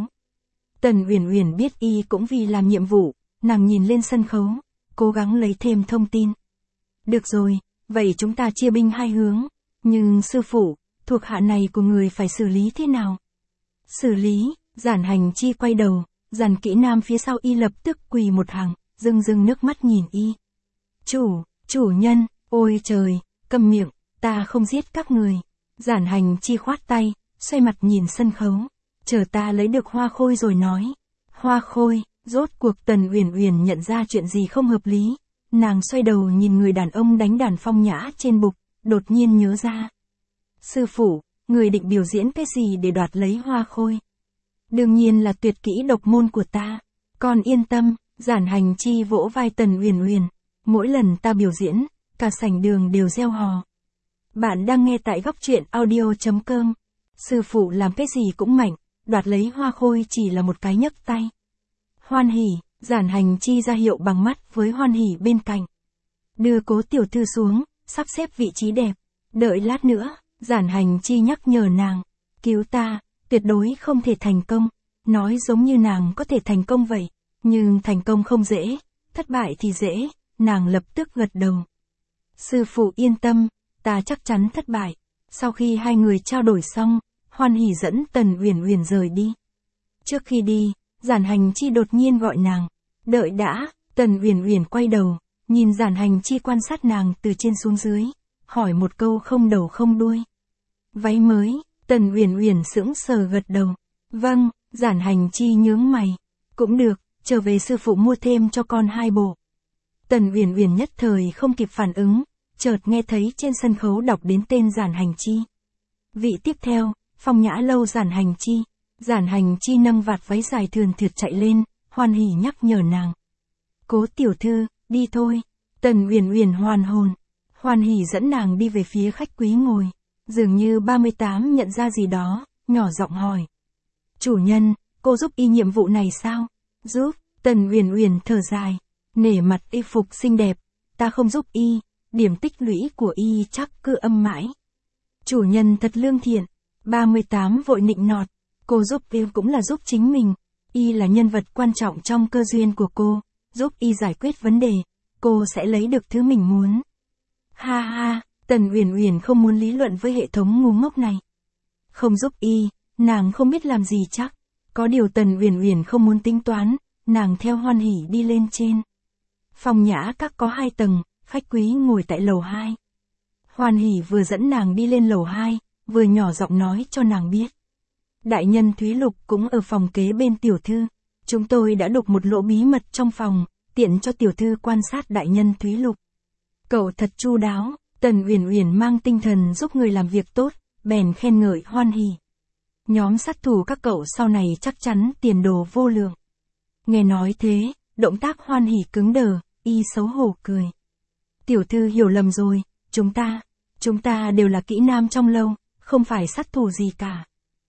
Tần Uyển Uyển biết y cũng vì làm nhiệm vụ, nàng nhìn lên sân khấu, cố gắng lấy thêm thông tin. Được rồi, vậy chúng ta chia binh 2 hướng. Nhưng sư phụ, thuộc hạ này của người phải xử lý thế nào? Xử lý, Giản Hành Chi quay đầu, dàn kỹ nam phía sau y lập tức quỳ một hàng, rưng rưng nước mắt nhìn y. Chủ nhân, ôi trời, câm miệng, ta không giết các người. Giản Hành Chi khoát tay, xoay mặt nhìn sân khấu. Chờ ta lấy được hoa khôi rồi nói. Hoa khôi, rốt cuộc Tần Uyển Uyển nhận ra chuyện gì không hợp lý. Nàng xoay đầu nhìn người đàn ông đánh đàn phong nhã trên bục, đột nhiên nhớ ra. Sư phụ, người định biểu diễn cái gì để đoạt lấy hoa khôi? Đương nhiên là tuyệt kỹ độc môn của ta. Con yên tâm. Giản Hành Chi vỗ vai Tần Uyển Uyển. Mỗi lần ta biểu diễn, cả sảnh đường đều reo hò. Bạn đang nghe tại góc truyện audio.com. Sư phụ làm cái gì cũng mạnh, đoạt lấy hoa khôi chỉ là một cái nhấc tay. Hoan Hỉ, Giản Hành Chi ra hiệu bằng mắt với Hoan Hỉ bên cạnh. Đưa Cố tiểu thư xuống, sắp xếp vị trí đẹp. Đợi lát nữa, Giản Hành Chi nhắc nhở nàng. Cứu ta, tuyệt đối không thể thành công. Nói giống như nàng có thể thành công vậy. Nhưng thành công không dễ, thất bại thì dễ, nàng lập tức gật đầu. Sư phụ yên tâm, ta chắc chắn thất bại. Sau khi 2 người trao đổi xong, Hoan Hỉ dẫn Tần Uyển Uyển rời đi. Trước khi đi, Giản Hành Chi đột nhiên gọi nàng. Đợi đã, Tần Uyển Uyển quay đầu, nhìn Giản Hành Chi quan sát nàng từ trên xuống dưới, hỏi một câu không đầu không đuôi. Váy mới, Tần Uyển Uyển sững sờ gật đầu. Vâng, Giản Hành Chi nhướng mày. Cũng được, trở về sư phụ mua thêm cho con 2 bộ. Tần Uyển Uyển nhất thời không kịp phản ứng, chợt nghe thấy trên sân khấu đọc đến tên Giản Hành Chi. Vị tiếp theo, Phong Nhã Lâu Giản Hành Chi. Giản Hành Chi nâng vạt váy dài thườn thượt chạy lên, hoan hỉ nhắc nhở nàng. Cố tiểu thư, đi thôi. Tần Uyển Uyển hoàn hồn, hoan hỉ dẫn nàng đi về phía khách quý ngồi. Dường như 38 nhận ra gì đó, nhỏ giọng hỏi. Chủ nhân, cô giúp y nhiệm vụ này sao? Giúp, Tần Uyển Uyển thở dài, nể mặt y phục xinh đẹp, ta không giúp y, điểm tích lũy của y chắc cứ âm mãi. Chủ nhân thật lương thiện, 38 vội nịnh nọt, cô giúp y cũng là giúp chính mình, y là nhân vật quan trọng trong cơ duyên của cô, giúp y giải quyết vấn đề, cô sẽ lấy được thứ mình muốn. Ha ha, Tần Uyển Uyển không muốn lý luận với hệ thống ngu ngốc này. Không giúp y, nàng không biết làm gì chắc. Có điều Tần Uyển Uyển không muốn tính toán, nàng theo hoan hỉ đi lên trên. Phòng nhã các có 2 tầng, khách quý ngồi tại lầu 2. Hoan hỉ vừa dẫn nàng đi lên lầu 2, vừa nhỏ giọng nói cho nàng biết. Đại nhân Thúy Lục cũng ở phòng kế bên tiểu thư. Chúng tôi đã đục một lỗ bí mật trong phòng, tiện cho tiểu thư quan sát đại nhân Thúy Lục. Cậu thật chu đáo, Tần Uyển Uyển mang tinh thần giúp người làm việc tốt, bèn khen ngợi hoan hỉ. Nhóm sát thủ các cậu sau này chắc chắn tiền đồ vô lượng. Nghe nói thế, động tác hoan hỉ cứng đờ, y xấu hổ cười. Tiểu thư hiểu lầm rồi, chúng ta đều là kỹ nam trong lâu, không phải sát thủ gì cả.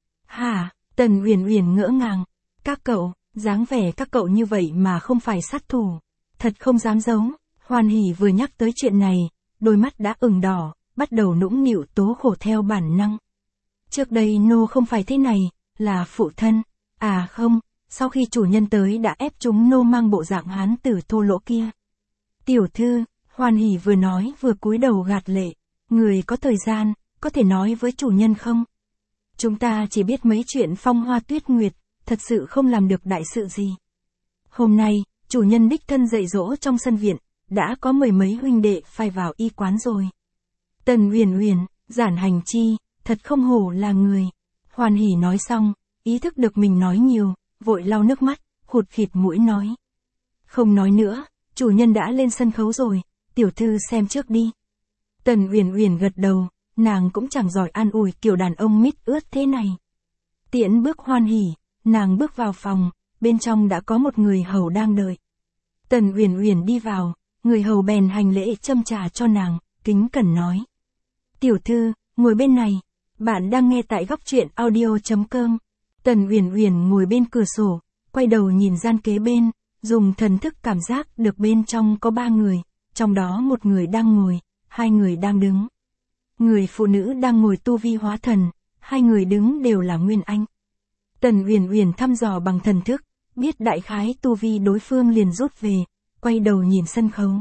Hả, Tần Uyển Uyển ngỡ ngàng, các cậu, dáng vẻ các cậu như vậy mà không phải sát thủ, thật không dám giấu. Hoan hỉ vừa nhắc tới chuyện này, đôi mắt đã ửng đỏ, bắt đầu nũng nịu tố khổ theo bản năng. Trước đây nô không phải thế này, là phụ thân. À không, sau khi chủ nhân tới đã ép chúng nô mang bộ dạng hán tử thô lỗ kia. Tiểu thư, hoan hỉ vừa nói vừa cúi đầu gạt lệ. Người có thời gian, có thể nói với chủ nhân không? Chúng ta chỉ biết mấy chuyện phong hoa tuyết nguyệt, thật sự không làm được đại sự gì. Hôm nay, chủ nhân đích thân dạy dỗ trong sân viện, đã có 10 mấy huynh đệ phải vào y quán rồi. Tần Uyển Uyển, Giản Hành Chi, thật không hổ là người. Hoan hỉ nói xong, ý thức được mình nói nhiều, vội lau nước mắt, khụt khịt mũi nói. Không nói nữa, chủ nhân đã lên sân khấu rồi, tiểu thư xem trước đi. Tần Uyển Uyển gật đầu, nàng cũng chẳng giỏi an ủi kiểu đàn ông mít ướt thế này. Tiễn bước hoan hỉ, nàng bước vào phòng, bên trong đã có một người hầu đang đợi. Tần Uyển Uyển đi vào, người hầu bèn hành lễ châm trà cho nàng, kính cẩn nói. Tiểu thư, ngồi bên này, bạn đang nghe tại góc truyện audio.com. Tần Uyển Uyển ngồi bên cửa sổ, quay đầu nhìn gian kế bên, dùng thần thức cảm giác được bên trong có 3 người, trong đó một người đang ngồi, 2 người đang đứng. Người phụ nữ đang ngồi tu vi hóa thần, 2 người đứng đều là Nguyên Anh. Tần Uyển Uyển thăm dò bằng thần thức, biết đại khái tu vi đối phương liền rút về, quay đầu nhìn sân khấu.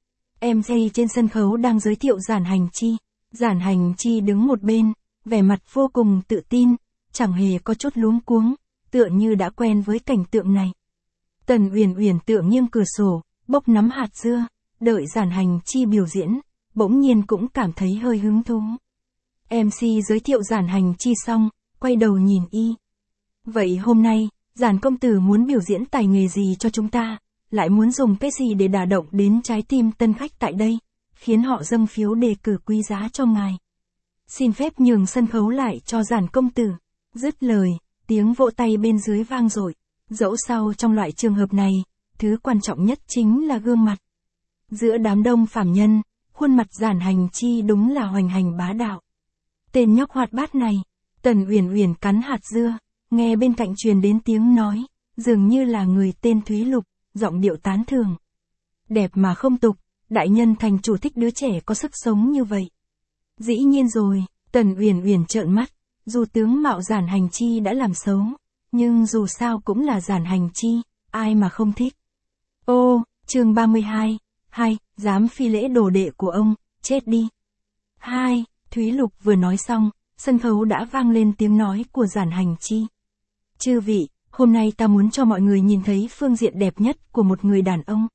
MC trên sân khấu đang giới thiệu Giản Hành Chi. Giản Hành Chi đứng một bên, vẻ mặt vô cùng tự tin, chẳng hề có chút luống cuống, tựa như đã quen với cảnh tượng này. Tần Uyển Uyển tựa nghiêng cửa sổ, bốc nắm hạt dưa, đợi Giản Hành Chi biểu diễn, bỗng nhiên cũng cảm thấy hơi hứng thú. MC giới thiệu Giản Hành Chi xong, quay đầu nhìn y. Vậy hôm nay, Giản công tử muốn biểu diễn tài nghề gì cho chúng ta, lại muốn dùng cái gì để đả động đến trái tim tân khách tại đây, khiến họ dâng phiếu đề cử quý giá cho ngài. Xin phép nhường sân khấu lại cho Giản công tử. Dứt lời, tiếng vỗ tay bên dưới vang dội. Dẫu sao trong loại trường hợp này, thứ quan trọng nhất chính là gương mặt. Giữa đám đông phàm nhân, khuôn mặt Giản Hành Chi đúng là hoành hành bá đạo. Tên nhóc hoạt bát này, Tần Uyển Uyển cắn hạt dưa, nghe bên cạnh truyền đến tiếng nói, dường như là người tên Thúy Lục, giọng điệu tán thưởng. Đẹp mà không tục, đại nhân thành chủ thích đứa trẻ có sức sống như vậy. Dĩ nhiên rồi, Tần Uyển Uyển trợn mắt, dù tướng mạo Giản Hành Chi đã làm xấu, nhưng dù sao cũng là Giản Hành Chi, ai mà không thích. Ô, chương 32, 2, dám phi lễ đồ đệ của ông, chết đi. 2, Thúy Lục vừa nói xong, sân khấu đã vang lên tiếng nói của Giản Hành Chi. Chư vị, Hôm nay ta muốn cho mọi người nhìn thấy phương diện đẹp nhất của một người đàn ông.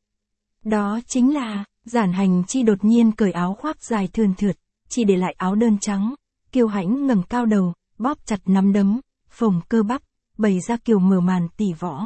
Đó chính là, Giản Hành Chi đột nhiên cởi áo khoác dài thườn thượt, chỉ để lại áo đơn trắng, kiêu hãnh ngẩng cao đầu, bóp chặt nắm đấm, phồng cơ bắp, bày ra kiểu mở màn tỷ võ.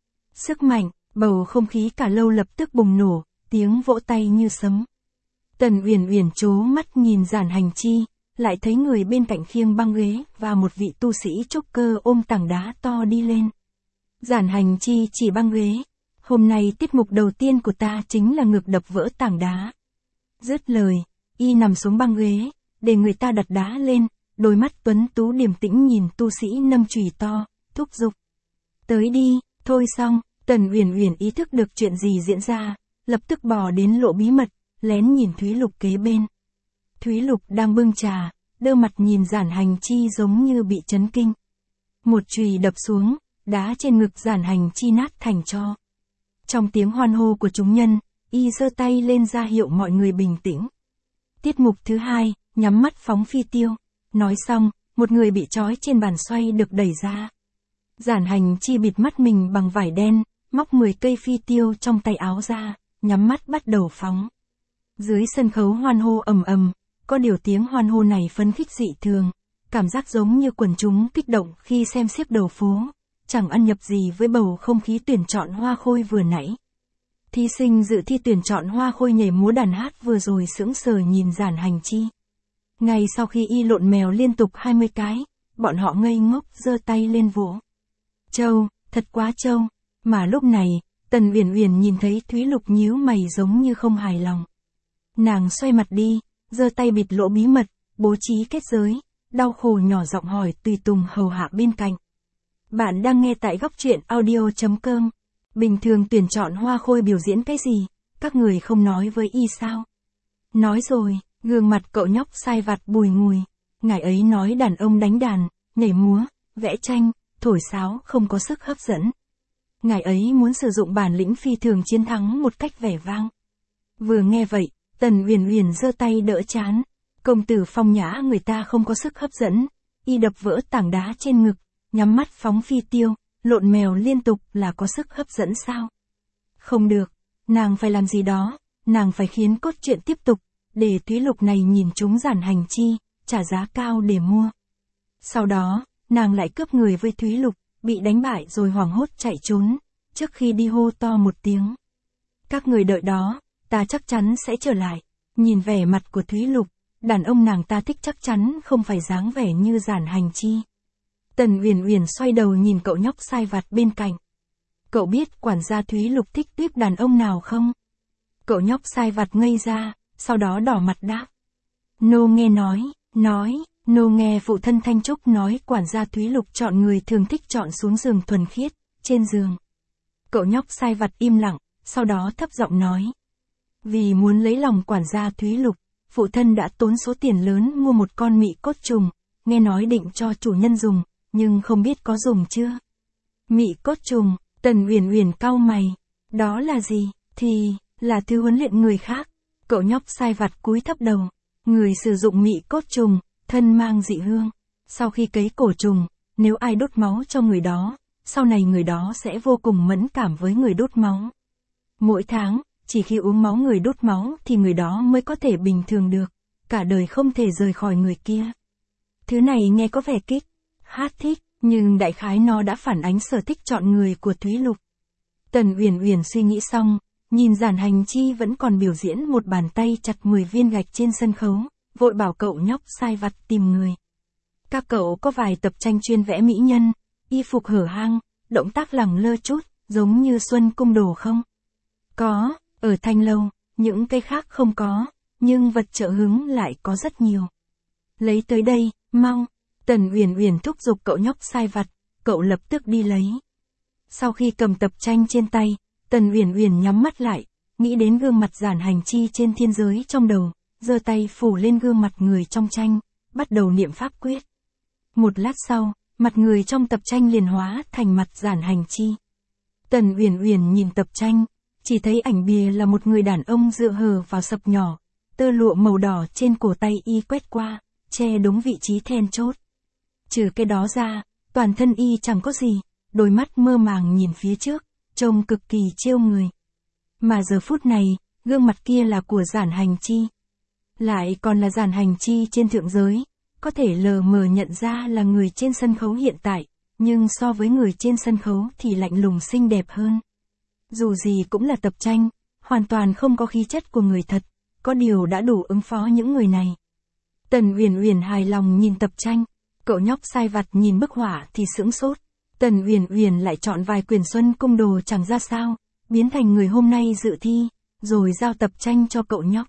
Sức mạnh, bầu không khí cả lâu lập tức bùng nổ, tiếng vỗ tay như sấm. Tần Uyển Uyển trố mắt nhìn Giản Hành Chi, lại thấy người bên cạnh khiêng băng ghế và một vị tu sĩ trúc cơ ôm tảng đá to đi lên. Giản Hành Chi chỉ băng ghế. Hôm nay tiết mục đầu tiên của ta chính là ngược đập vỡ tảng đá. Dứt lời, y nằm xuống băng ghế, để người ta đặt đá lên, đôi mắt tuấn tú điềm tĩnh nhìn tu sĩ nâm chùy to, thúc giục. Tới đi, thôi xong, Tần Uyển Uyển ý thức được chuyện gì diễn ra, lập tức bò đến lỗ bí mật, lén nhìn Thúy Lục kế bên. Thúy Lục đang bưng trà, đơ mặt nhìn Giản Hành Chi giống như bị chấn kinh. Một chùy đập xuống, đá trên ngực Giản Hành Chi nát thành tro. Trong tiếng hoan hô của chúng nhân, y giơ tay lên ra hiệu mọi người bình tĩnh. Tiết mục thứ 2, nhắm mắt phóng phi tiêu. Nói xong, một người bị trói trên bàn xoay được đẩy ra. Giản Hành Chi bịt mắt mình bằng vải đen, móc 10 cây phi tiêu trong tay áo ra, nhắm mắt bắt đầu phóng. Dưới sân khấu hoan hô ầm ầm, có điều tiếng hoan hô này phấn khích dị thường, cảm giác giống như quần chúng kích động khi xem xiếc đầu phố, chẳng ăn nhập gì với bầu không khí tuyển chọn hoa khôi vừa nãy. Thí sinh dự thi tuyển chọn hoa khôi nhảy múa đàn hát vừa rồi sững sờ nhìn Giản Hành Chi. Ngay sau khi y lộn mèo liên tục 20 cái, bọn họ ngây ngốc giơ tay lên vỗ. Châu, thật quá châu. Mà lúc này, Tần Uyển Uyển nhìn thấy Thúy Lục nhíu mày giống như không hài lòng. Nàng xoay mặt đi, giơ tay bịt lỗ bí mật, bố trí kết giới, đau khổ nhỏ giọng hỏi tùy tùng hầu hạ bên cạnh. Bạn đang nghe tại góc truyện audio.com. Bình thường tuyển chọn hoa khôi biểu diễn cái gì, các người không nói với y sao? Nói rồi, gương mặt cậu nhóc sai vặt bùi ngùi. Ngài ấy nói đàn ông đánh đàn, nhảy múa, vẽ tranh, thổi sáo không có sức hấp dẫn. Ngài ấy muốn sử dụng bản lĩnh phi thường chiến thắng một cách vẻ vang. Vừa nghe vậy, Tần Uyển Uyển giơ tay đỡ chán. Công tử phong nhã người ta không có sức hấp dẫn. Y đập vỡ tảng đá trên ngực, nhắm mắt phóng phi tiêu, lộn mèo liên tục là có sức hấp dẫn sao? Không được, nàng phải làm gì đó, nàng phải khiến cốt truyện tiếp tục, để Thúy Lục này nhìn chúng Giản Hành Chi, trả giá cao để mua. Sau đó, nàng lại cướp người với Thúy Lục, bị đánh bại rồi hoảng hốt chạy trốn, trước khi đi hô to một tiếng. Các người đợi đó, ta chắc chắn sẽ trở lại. Nhìn vẻ mặt của Thúy Lục, đàn ông nàng ta thích chắc chắn không phải dáng vẻ như Giản Hành Chi. Tần Uyển Uyển xoay đầu nhìn cậu nhóc sai vặt bên cạnh. Cậu biết quản gia Thúy Lục thích tiếp đàn ông nào không? Cậu nhóc sai vặt ngây ra, sau đó đỏ mặt đáp. Nô nghe nô nghe phụ thân Thanh Trúc nói quản gia Thúy Lục chọn người thường thích chọn xuống giường thuần khiết, trên giường. Cậu nhóc sai vặt im lặng, sau đó thấp giọng nói. Vì muốn lấy lòng quản gia Thúy Lục, phụ thân đã tốn số tiền lớn mua một con mị cốt trùng, nghe nói định cho chủ nhân dùng, nhưng không biết có dùng chưa. Mị cốt trùng, Tần Uyển Uyển cau mày. Đó là gì? Thì, là thứ huấn luyện người khác. Cậu nhóc sai vặt cúi thấp đầu. Người sử dụng mị cốt trùng, thân mang dị hương. Sau khi cấy cổ trùng, nếu ai đốt máu cho người đó, sau này người đó sẽ vô cùng mẫn cảm với người đốt máu. Mỗi tháng, chỉ khi uống máu người đốt máu thì người đó mới có thể bình thường được. Cả đời không thể rời khỏi người kia. Thứ này nghe có vẻ kích, hát thích, nhưng đại khái nó đã phản ánh sở thích chọn người của Thúy Lục. Tần Uyển Uyển suy nghĩ xong, nhìn Giản Hành Chi vẫn còn biểu diễn một bàn tay chặt 10 viên gạch trên sân khấu, vội bảo cậu nhóc sai vặt tìm người. Các cậu có vài tập tranh chuyên vẽ mỹ nhân, y phục hở hang, động tác lẳng lơ chút, giống như Xuân Cung Đồ không? Có, ở Thanh Lâu, những cái khác không có, nhưng vật trợ hứng lại có rất nhiều. Lấy tới đây, mau. Tần Uyển Uyển thúc giục cậu nhóc sai vặt, cậu lập tức đi lấy. Sau khi cầm tập tranh trên tay, Tần Uyển Uyển nhắm mắt lại, nghĩ đến gương mặt Giản Hành Chi trên thiên giới trong đầu, giơ tay phủ lên gương mặt người trong tranh, bắt đầu niệm pháp quyết. Một lát sau, mặt người trong tập tranh liền hóa thành mặt Giản Hành Chi. Tần Uyển Uyển nhìn tập tranh, chỉ thấy ảnh bìa là một người đàn ông dựa hờ vào sập nhỏ, tơ lụa màu đỏ trên cổ tay y quét qua, che đúng vị trí then chốt. Trừ cái đó ra, toàn thân y chẳng có gì, đôi mắt mơ màng nhìn phía trước, trông cực kỳ trêu người. Mà giờ phút này, gương mặt kia là của Giản Hành Chi. Lại còn là Giản Hành Chi trên thượng giới, có thể lờ mờ nhận ra là người trên sân khấu hiện tại, nhưng so với người trên sân khấu thì lạnh lùng xinh đẹp hơn. Dù gì cũng là tập tranh, hoàn toàn không có khí chất của người thật, có điều đã đủ ứng phó những người này. Tần Uyển Uyển hài lòng nhìn tập tranh, cậu nhóc sai vặt nhìn bức họa thì sững sốt. Tần Uyển Uyển lại chọn vài quyển Xuân Cung Đồ chẳng ra sao, biến thành người hôm nay dự thi, rồi giao tập tranh cho cậu nhóc.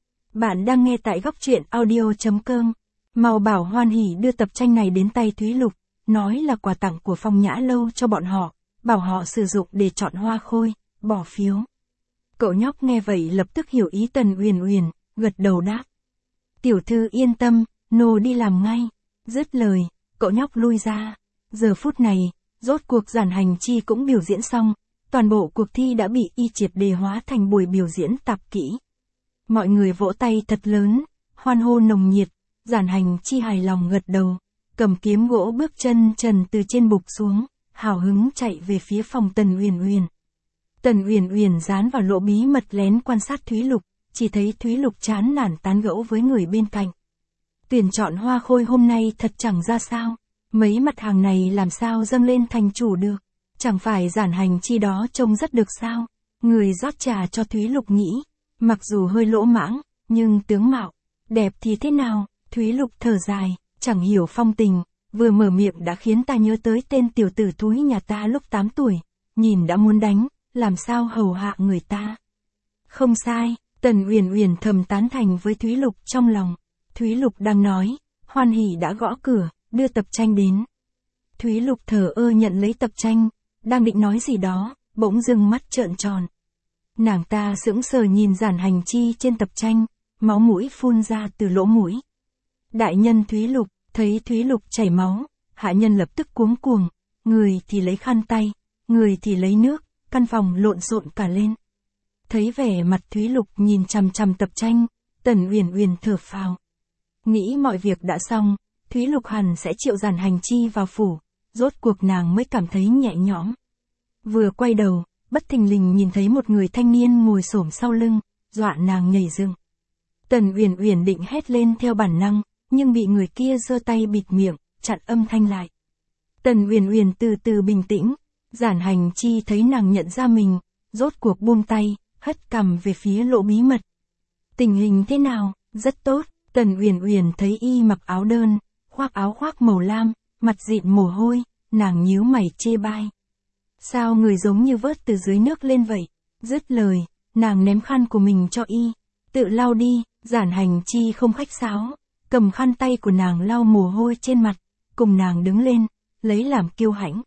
Bạn đang nghe tại góc truyện audio.com. Màu Bảo hoan hỉ đưa tập tranh này đến tay Thúy Lục, nói là quà tặng của Phong Nhã Lâu cho bọn họ, bảo họ sử dụng để chọn hoa khôi, bỏ phiếu. Cậu nhóc nghe vậy lập tức hiểu ý Tần Uyển Uyển, gật đầu đáp. Tiểu thư yên tâm, nô đi làm ngay. Dứt lời, cậu nhóc lui ra. Giờ phút này, rốt cuộc Giản Hành Chi cũng biểu diễn xong, toàn bộ cuộc thi đã bị y triệt để hóa thành buổi biểu diễn tạp kỹ. Mọi người vỗ tay thật lớn, hoan hô nồng nhiệt, Giản Hành Chi hài lòng gật đầu, cầm kiếm gỗ bước chân trần từ trên bục xuống, hào hứng chạy về phía phòng Tần Uyển Uyển. Tần Uyển Uyển dán vào lỗ bí mật lén quan sát Thúy Lục, chỉ thấy Thúy Lục chán nản tán gẫu với người bên cạnh. Tuyển chọn hoa khôi hôm nay thật chẳng ra sao, mấy mặt hàng này làm sao dâng lên thành chủ được, chẳng phải Giản Hành Chi đó trông rất được sao. Người rót trà cho Thúy Lục nghĩ, mặc dù hơi lỗ mãng, nhưng tướng mạo, đẹp thì thế nào. Thúy Lục thở dài, chẳng hiểu phong tình, vừa mở miệng đã khiến ta nhớ tới tên tiểu tử thúi nhà ta lúc 8 tuổi, nhìn đã muốn đánh, làm sao hầu hạ người ta. Không sai, Tần Uyển Uyển thầm tán thành với Thúy Lục trong lòng. Thúy Lục đang nói, Hoan Hỉ đã gõ cửa, đưa tập tranh đến. Thúy Lục thờ ơ nhận lấy tập tranh, đang định nói gì đó, bỗng dưng mắt trợn tròn. Nàng ta sững sờ nhìn Giản Hành Chi trên tập tranh, máu mũi phun ra từ lỗ mũi. Đại nhân Thúy Lục, thấy Thúy Lục chảy máu, hạ nhân lập tức cuống cuồng, người thì lấy khăn tay, người thì lấy nước, căn phòng lộn xộn cả lên. Thấy vẻ mặt Thúy Lục nhìn chằm chằm tập tranh, Tần Uyển Uyển thở phào. Nghĩ mọi việc đã xong, Thúy Lục hẳn sẽ triệu Giản Hành Chi vào phủ, rốt cuộc nàng mới cảm thấy nhẹ nhõm. Vừa quay đầu, bất thình lình nhìn thấy một người thanh niên ngồi xổm sau lưng, dọa nàng nhảy dựng. Tần Uyển Uyển định hét lên theo bản năng, nhưng bị người kia giơ tay bịt miệng, chặn âm thanh lại. Tần Uyển Uyển từ từ bình tĩnh, Giản Hành Chi thấy nàng nhận ra mình, rốt cuộc buông tay, hất cằm về phía lỗ bí mật. Tình hình thế nào? Rất tốt. Tần Uyển Uyển thấy y mặc áo đơn, khoác áo khoác màu lam, mặt dịn mồ hôi, nàng nhíu mày chê bai. Sao người giống như vớt từ dưới nước lên vậy? Dứt lời, nàng ném khăn của mình cho y. Tự lau đi. Giản Hành Chi không khách sáo, cầm khăn tay của nàng lau mồ hôi trên mặt, cùng nàng đứng lên, lấy làm kiêu hãnh.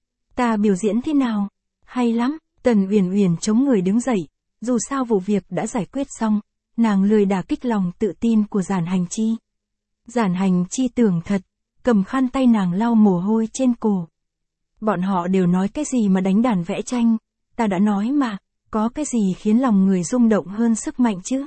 Ta biểu diễn thế nào? Hay lắm. Tần Uyển Uyển chống người đứng dậy, dù sao vụ việc đã giải quyết xong, nàng lười đả kích lòng tự tin của Giản Hành Chi. Giản Hành Chi tưởng thật, cầm khăn tay nàng lau mồ hôi trên cổ. Bọn họ đều nói cái gì mà đánh đàn vẽ tranh, ta đã nói mà, có cái gì khiến lòng người rung động hơn sức mạnh chứ?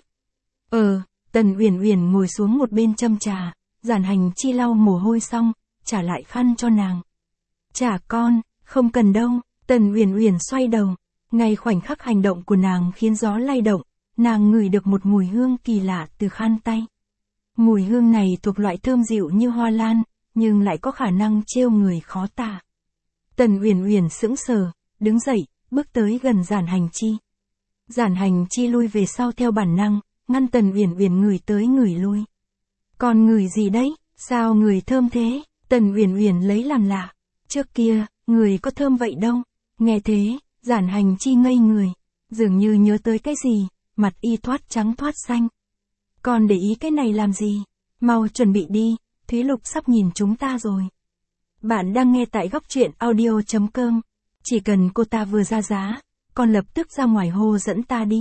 Tần Uyển Uyển ngồi xuống một bên châm trà, Giản Hành Chi lau mồ hôi xong, trả lại khăn cho nàng. Trả con, không cần đâu. Tần Uyển Uyển xoay đầu, ngay khoảnh khắc hành động của nàng khiến gió lay động, nàng ngửi được một mùi hương kỳ lạ từ khăn tay. Mùi hương này thuộc loại thơm dịu như hoa lan, nhưng lại có khả năng trêu người khó tả. Tần Uyển Uyển sững sờ, đứng dậy, bước tới gần Giản Hành Chi. Giản Hành Chi lui về sau theo bản năng, ngăn Tần Uyển Uyển ngửi tới ngửi lui. Còn ngửi gì đấy? Sao người thơm thế? Tần Uyển Uyển lấy làm lạ. Trước kia, người có thơm vậy đâu. Nghe thế, Giản Hành Chi ngây người, dường như nhớ tới cái gì, mặt y thoát trắng thoát xanh. Còn để ý cái này làm gì? Mau chuẩn bị đi, Thúy Lục sắp nhìn chúng ta rồi. Bạn đang nghe tại góc truyện audio.com. Chỉ cần cô ta vừa ra giá, còn lập tức ra ngoài hô dẫn ta đi.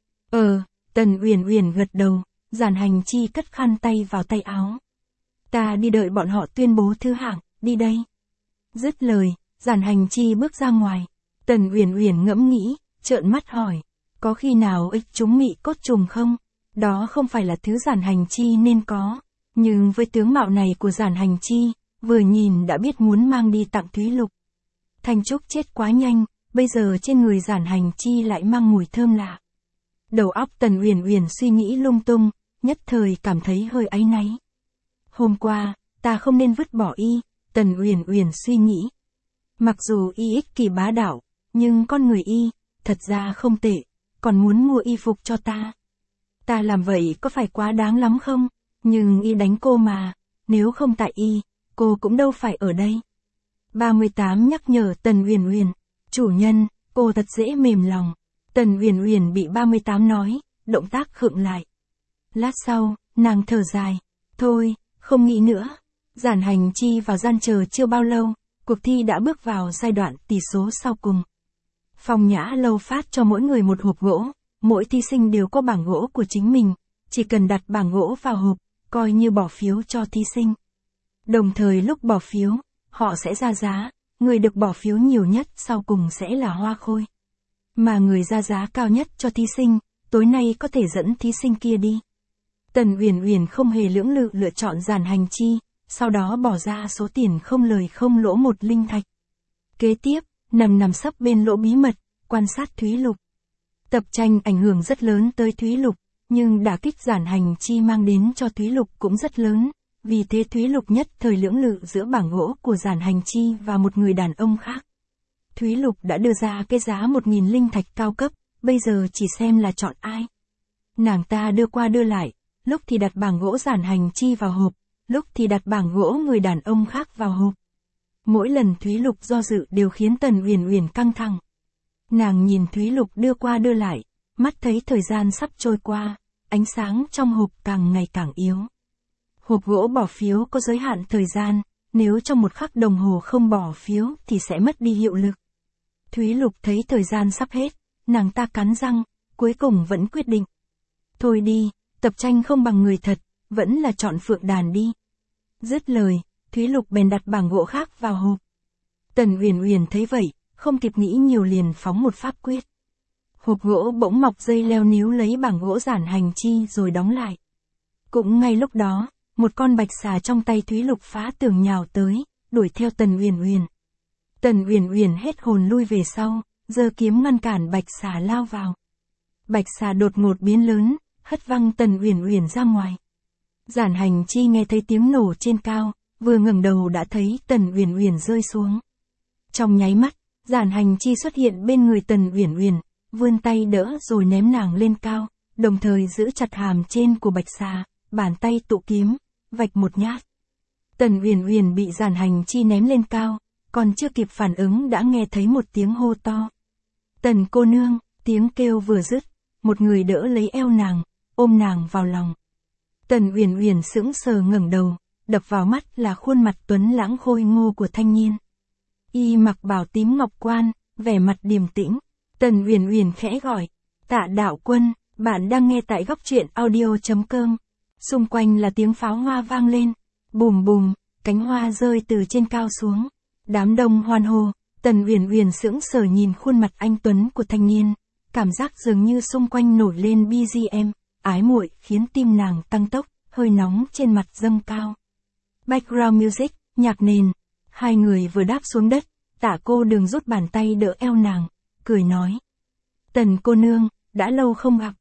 Tần Uyển Uyển gật đầu, Giản Hành Chi cất khăn tay vào tay áo. Ta đi đợi bọn họ tuyên bố thứ hạng, đi đây. Dứt lời, Giản Hành Chi bước ra ngoài. Tần Uyển Uyển ngẫm nghĩ, trợn mắt hỏi, có khi nào ích chúng mị cốt trùng không? Đó không phải là thứ Giản Hành Chi nên có, nhưng với tướng mạo này của Giản Hành Chi, vừa nhìn đã biết muốn mang đi tặng Thúy Lục. Thanh Trúc chết quá nhanh, bây giờ trên người Giản Hành Chi lại mang mùi thơm lạ. Đầu óc Tần Uyển Uyển suy nghĩ lung tung, nhất thời cảm thấy hơi áy náy. Hôm qua, ta không nên vứt bỏ y, Tần Uyển Uyển suy nghĩ. Mặc dù y ích kỷ bá đạo, nhưng con người y, thật ra không tệ, còn muốn mua y phục cho ta. Ta làm vậy có phải quá đáng lắm không? Nhưng y đánh cô mà, nếu không tại y, cô cũng đâu phải ở đây. 38 nhắc nhở Tần Uyển Uyển, chủ nhân, cô thật dễ mềm lòng. Tần Uyển Uyển bị 38 nói, động tác khựng lại. Lát sau, nàng thở dài, thôi, không nghĩ nữa. Giản Hành Chi vào gian chờ chưa bao lâu, cuộc thi đã bước vào giai đoạn tỷ số sau cùng. Phong Nhã Lâu phát cho mỗi người một hộp gỗ, mỗi thí sinh đều có bảng gỗ của chính mình, chỉ cần đặt bảng gỗ vào hộp, coi như bỏ phiếu cho thí sinh. Đồng thời lúc bỏ phiếu, họ sẽ ra giá, người được bỏ phiếu nhiều nhất sau cùng sẽ là Hoa Khôi. Mà người ra giá cao nhất cho thí sinh, tối nay có thể dẫn thí sinh kia đi. Tần Uyển Uyển không hề lưỡng lự lựa chọn Giản Hành Chi, sau đó bỏ ra số tiền không lời không lỗ 1 linh thạch. Kế tiếp, nằm sấp bên lỗ bí mật, quan sát Thúy Lục. Tập tranh ảnh hưởng rất lớn tới Thúy Lục, nhưng đả kích Giản Hành Chi mang đến cho Thúy Lục cũng rất lớn, vì thế Thúy Lục nhất thời lưỡng lự giữa bảng gỗ của Giản Hành Chi và một người đàn ông khác. Thúy Lục đã đưa ra cái giá 1000 linh thạch cao cấp, bây giờ chỉ xem là chọn ai. Nàng ta đưa qua đưa lại, lúc thì đặt bảng gỗ Giản Hành Chi vào hộp, lúc thì đặt bảng gỗ người đàn ông khác vào hộp. Mỗi lần Thúy Lục do dự đều khiến Tần Uyển Uyển căng thẳng. Nàng nhìn Thúy Lục đưa qua đưa lại, mắt thấy thời gian sắp trôi qua, ánh sáng trong hộp càng ngày càng yếu. Hộp gỗ bỏ phiếu có giới hạn thời gian, nếu trong 1 khắc đồng hồ không bỏ phiếu thì sẽ mất đi hiệu lực. Thúy Lục thấy thời gian sắp hết, nàng ta cắn răng, cuối cùng vẫn quyết định. Thôi đi, tập tranh không bằng người thật, vẫn là chọn phượng đàn đi. Dứt lời, Thúy Lục bèn đặt bảng gỗ khác vào hộp. Tần Uyển Uyển thấy vậy, không kịp nghĩ nhiều liền phóng một pháp quyết. Hộp gỗ bỗng mọc dây leo níu lấy bảng gỗ Giản Hành Chi rồi đóng lại. Cũng ngay lúc đó, một con bạch xà trong tay Thúy Lục phá tường nhào tới, đuổi theo Tần Uyển Uyển. Tần Uyển Uyển hết hồn lui về sau, giơ kiếm ngăn cản bạch xà lao vào. Bạch xà đột ngột biến lớn, hất văng Tần Uyển Uyển ra ngoài. Giản Hành Chi nghe thấy tiếng nổ trên cao, vừa ngẩng đầu đã thấy Tần Uyển Uyển rơi xuống. Trong nháy mắt, Giản Hành Chi xuất hiện bên người Tần Uyển Uyển, vươn tay đỡ rồi ném nàng lên cao, đồng thời giữ chặt hàm trên của bạch xà, bàn tay tụ kiếm, vạch một nhát. Tần Uyển Uyển bị Giản Hành Chi ném lên cao, còn chưa kịp phản ứng đã nghe thấy một tiếng hô to. Tần cô nương, tiếng kêu vừa dứt, một người đỡ lấy eo nàng, ôm nàng vào lòng. Tần Uyển Uyển sững sờ ngẩng đầu, đập vào mắt là khuôn mặt tuấn lãng khôi ngô của thanh niên. Y mặc bào tím ngọc quan, vẻ mặt điềm tĩnh. Tần Uyển Uyển khẽ gọi, Tạ đạo quân, bạn đang nghe tại góc truyện audio.com. Xung quanh là tiếng pháo hoa vang lên, bùm bùm, cánh hoa rơi từ trên cao xuống. Đám đông hoan hô, Tần Uyển Uyển sững sờ nhìn khuôn mặt anh tuấn của thanh niên, cảm giác dường như xung quanh nổi lên BGM, ái muội khiến tim nàng tăng tốc, hơi nóng trên mặt dâng cao. Background music, nhạc nền. Hai người vừa đáp xuống đất, Tạ cô đường rút bàn tay đỡ eo nàng, cười nói. Tần cô nương, đã lâu không gặp.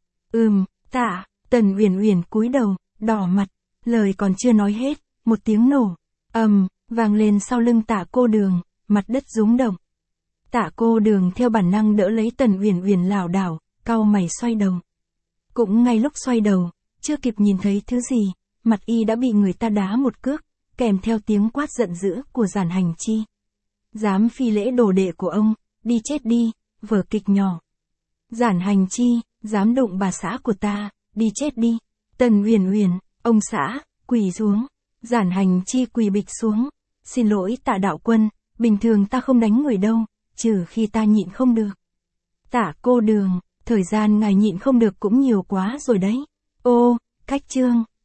Tạ. Tần Uyển Uyển cúi đầu, đỏ mặt, lời còn chưa nói hết, một tiếng nổ, vang lên sau lưng Tạ cô đường, mặt đất rúng động. Tạ cô đường theo bản năng đỡ lấy Tần Uyển Uyển lảo đảo, cau mày xoay đầu. Cũng ngay lúc xoay đầu, chưa kịp nhìn thấy thứ gì, mặt y đã bị người ta đá một cước, kèm theo tiếng quát giận dữ của Giản Hành Chi. Dám phi lễ đồ đệ của ông, đi chết đi, vở kịch nhỏ. Giản Hành Chi, dám đụng bà xã của ta, đi chết đi. Tần Uyển Uyển, ông xã, quỳ xuống. Giản Hành Chi quỳ bịch xuống. Xin lỗi Tạ đạo quân, bình thường ta không đánh người đâu, trừ khi ta nhịn không được. Tạ cô đường, thời gian ngài nhịn không được cũng nhiều quá rồi đấy. Ô, cách chương.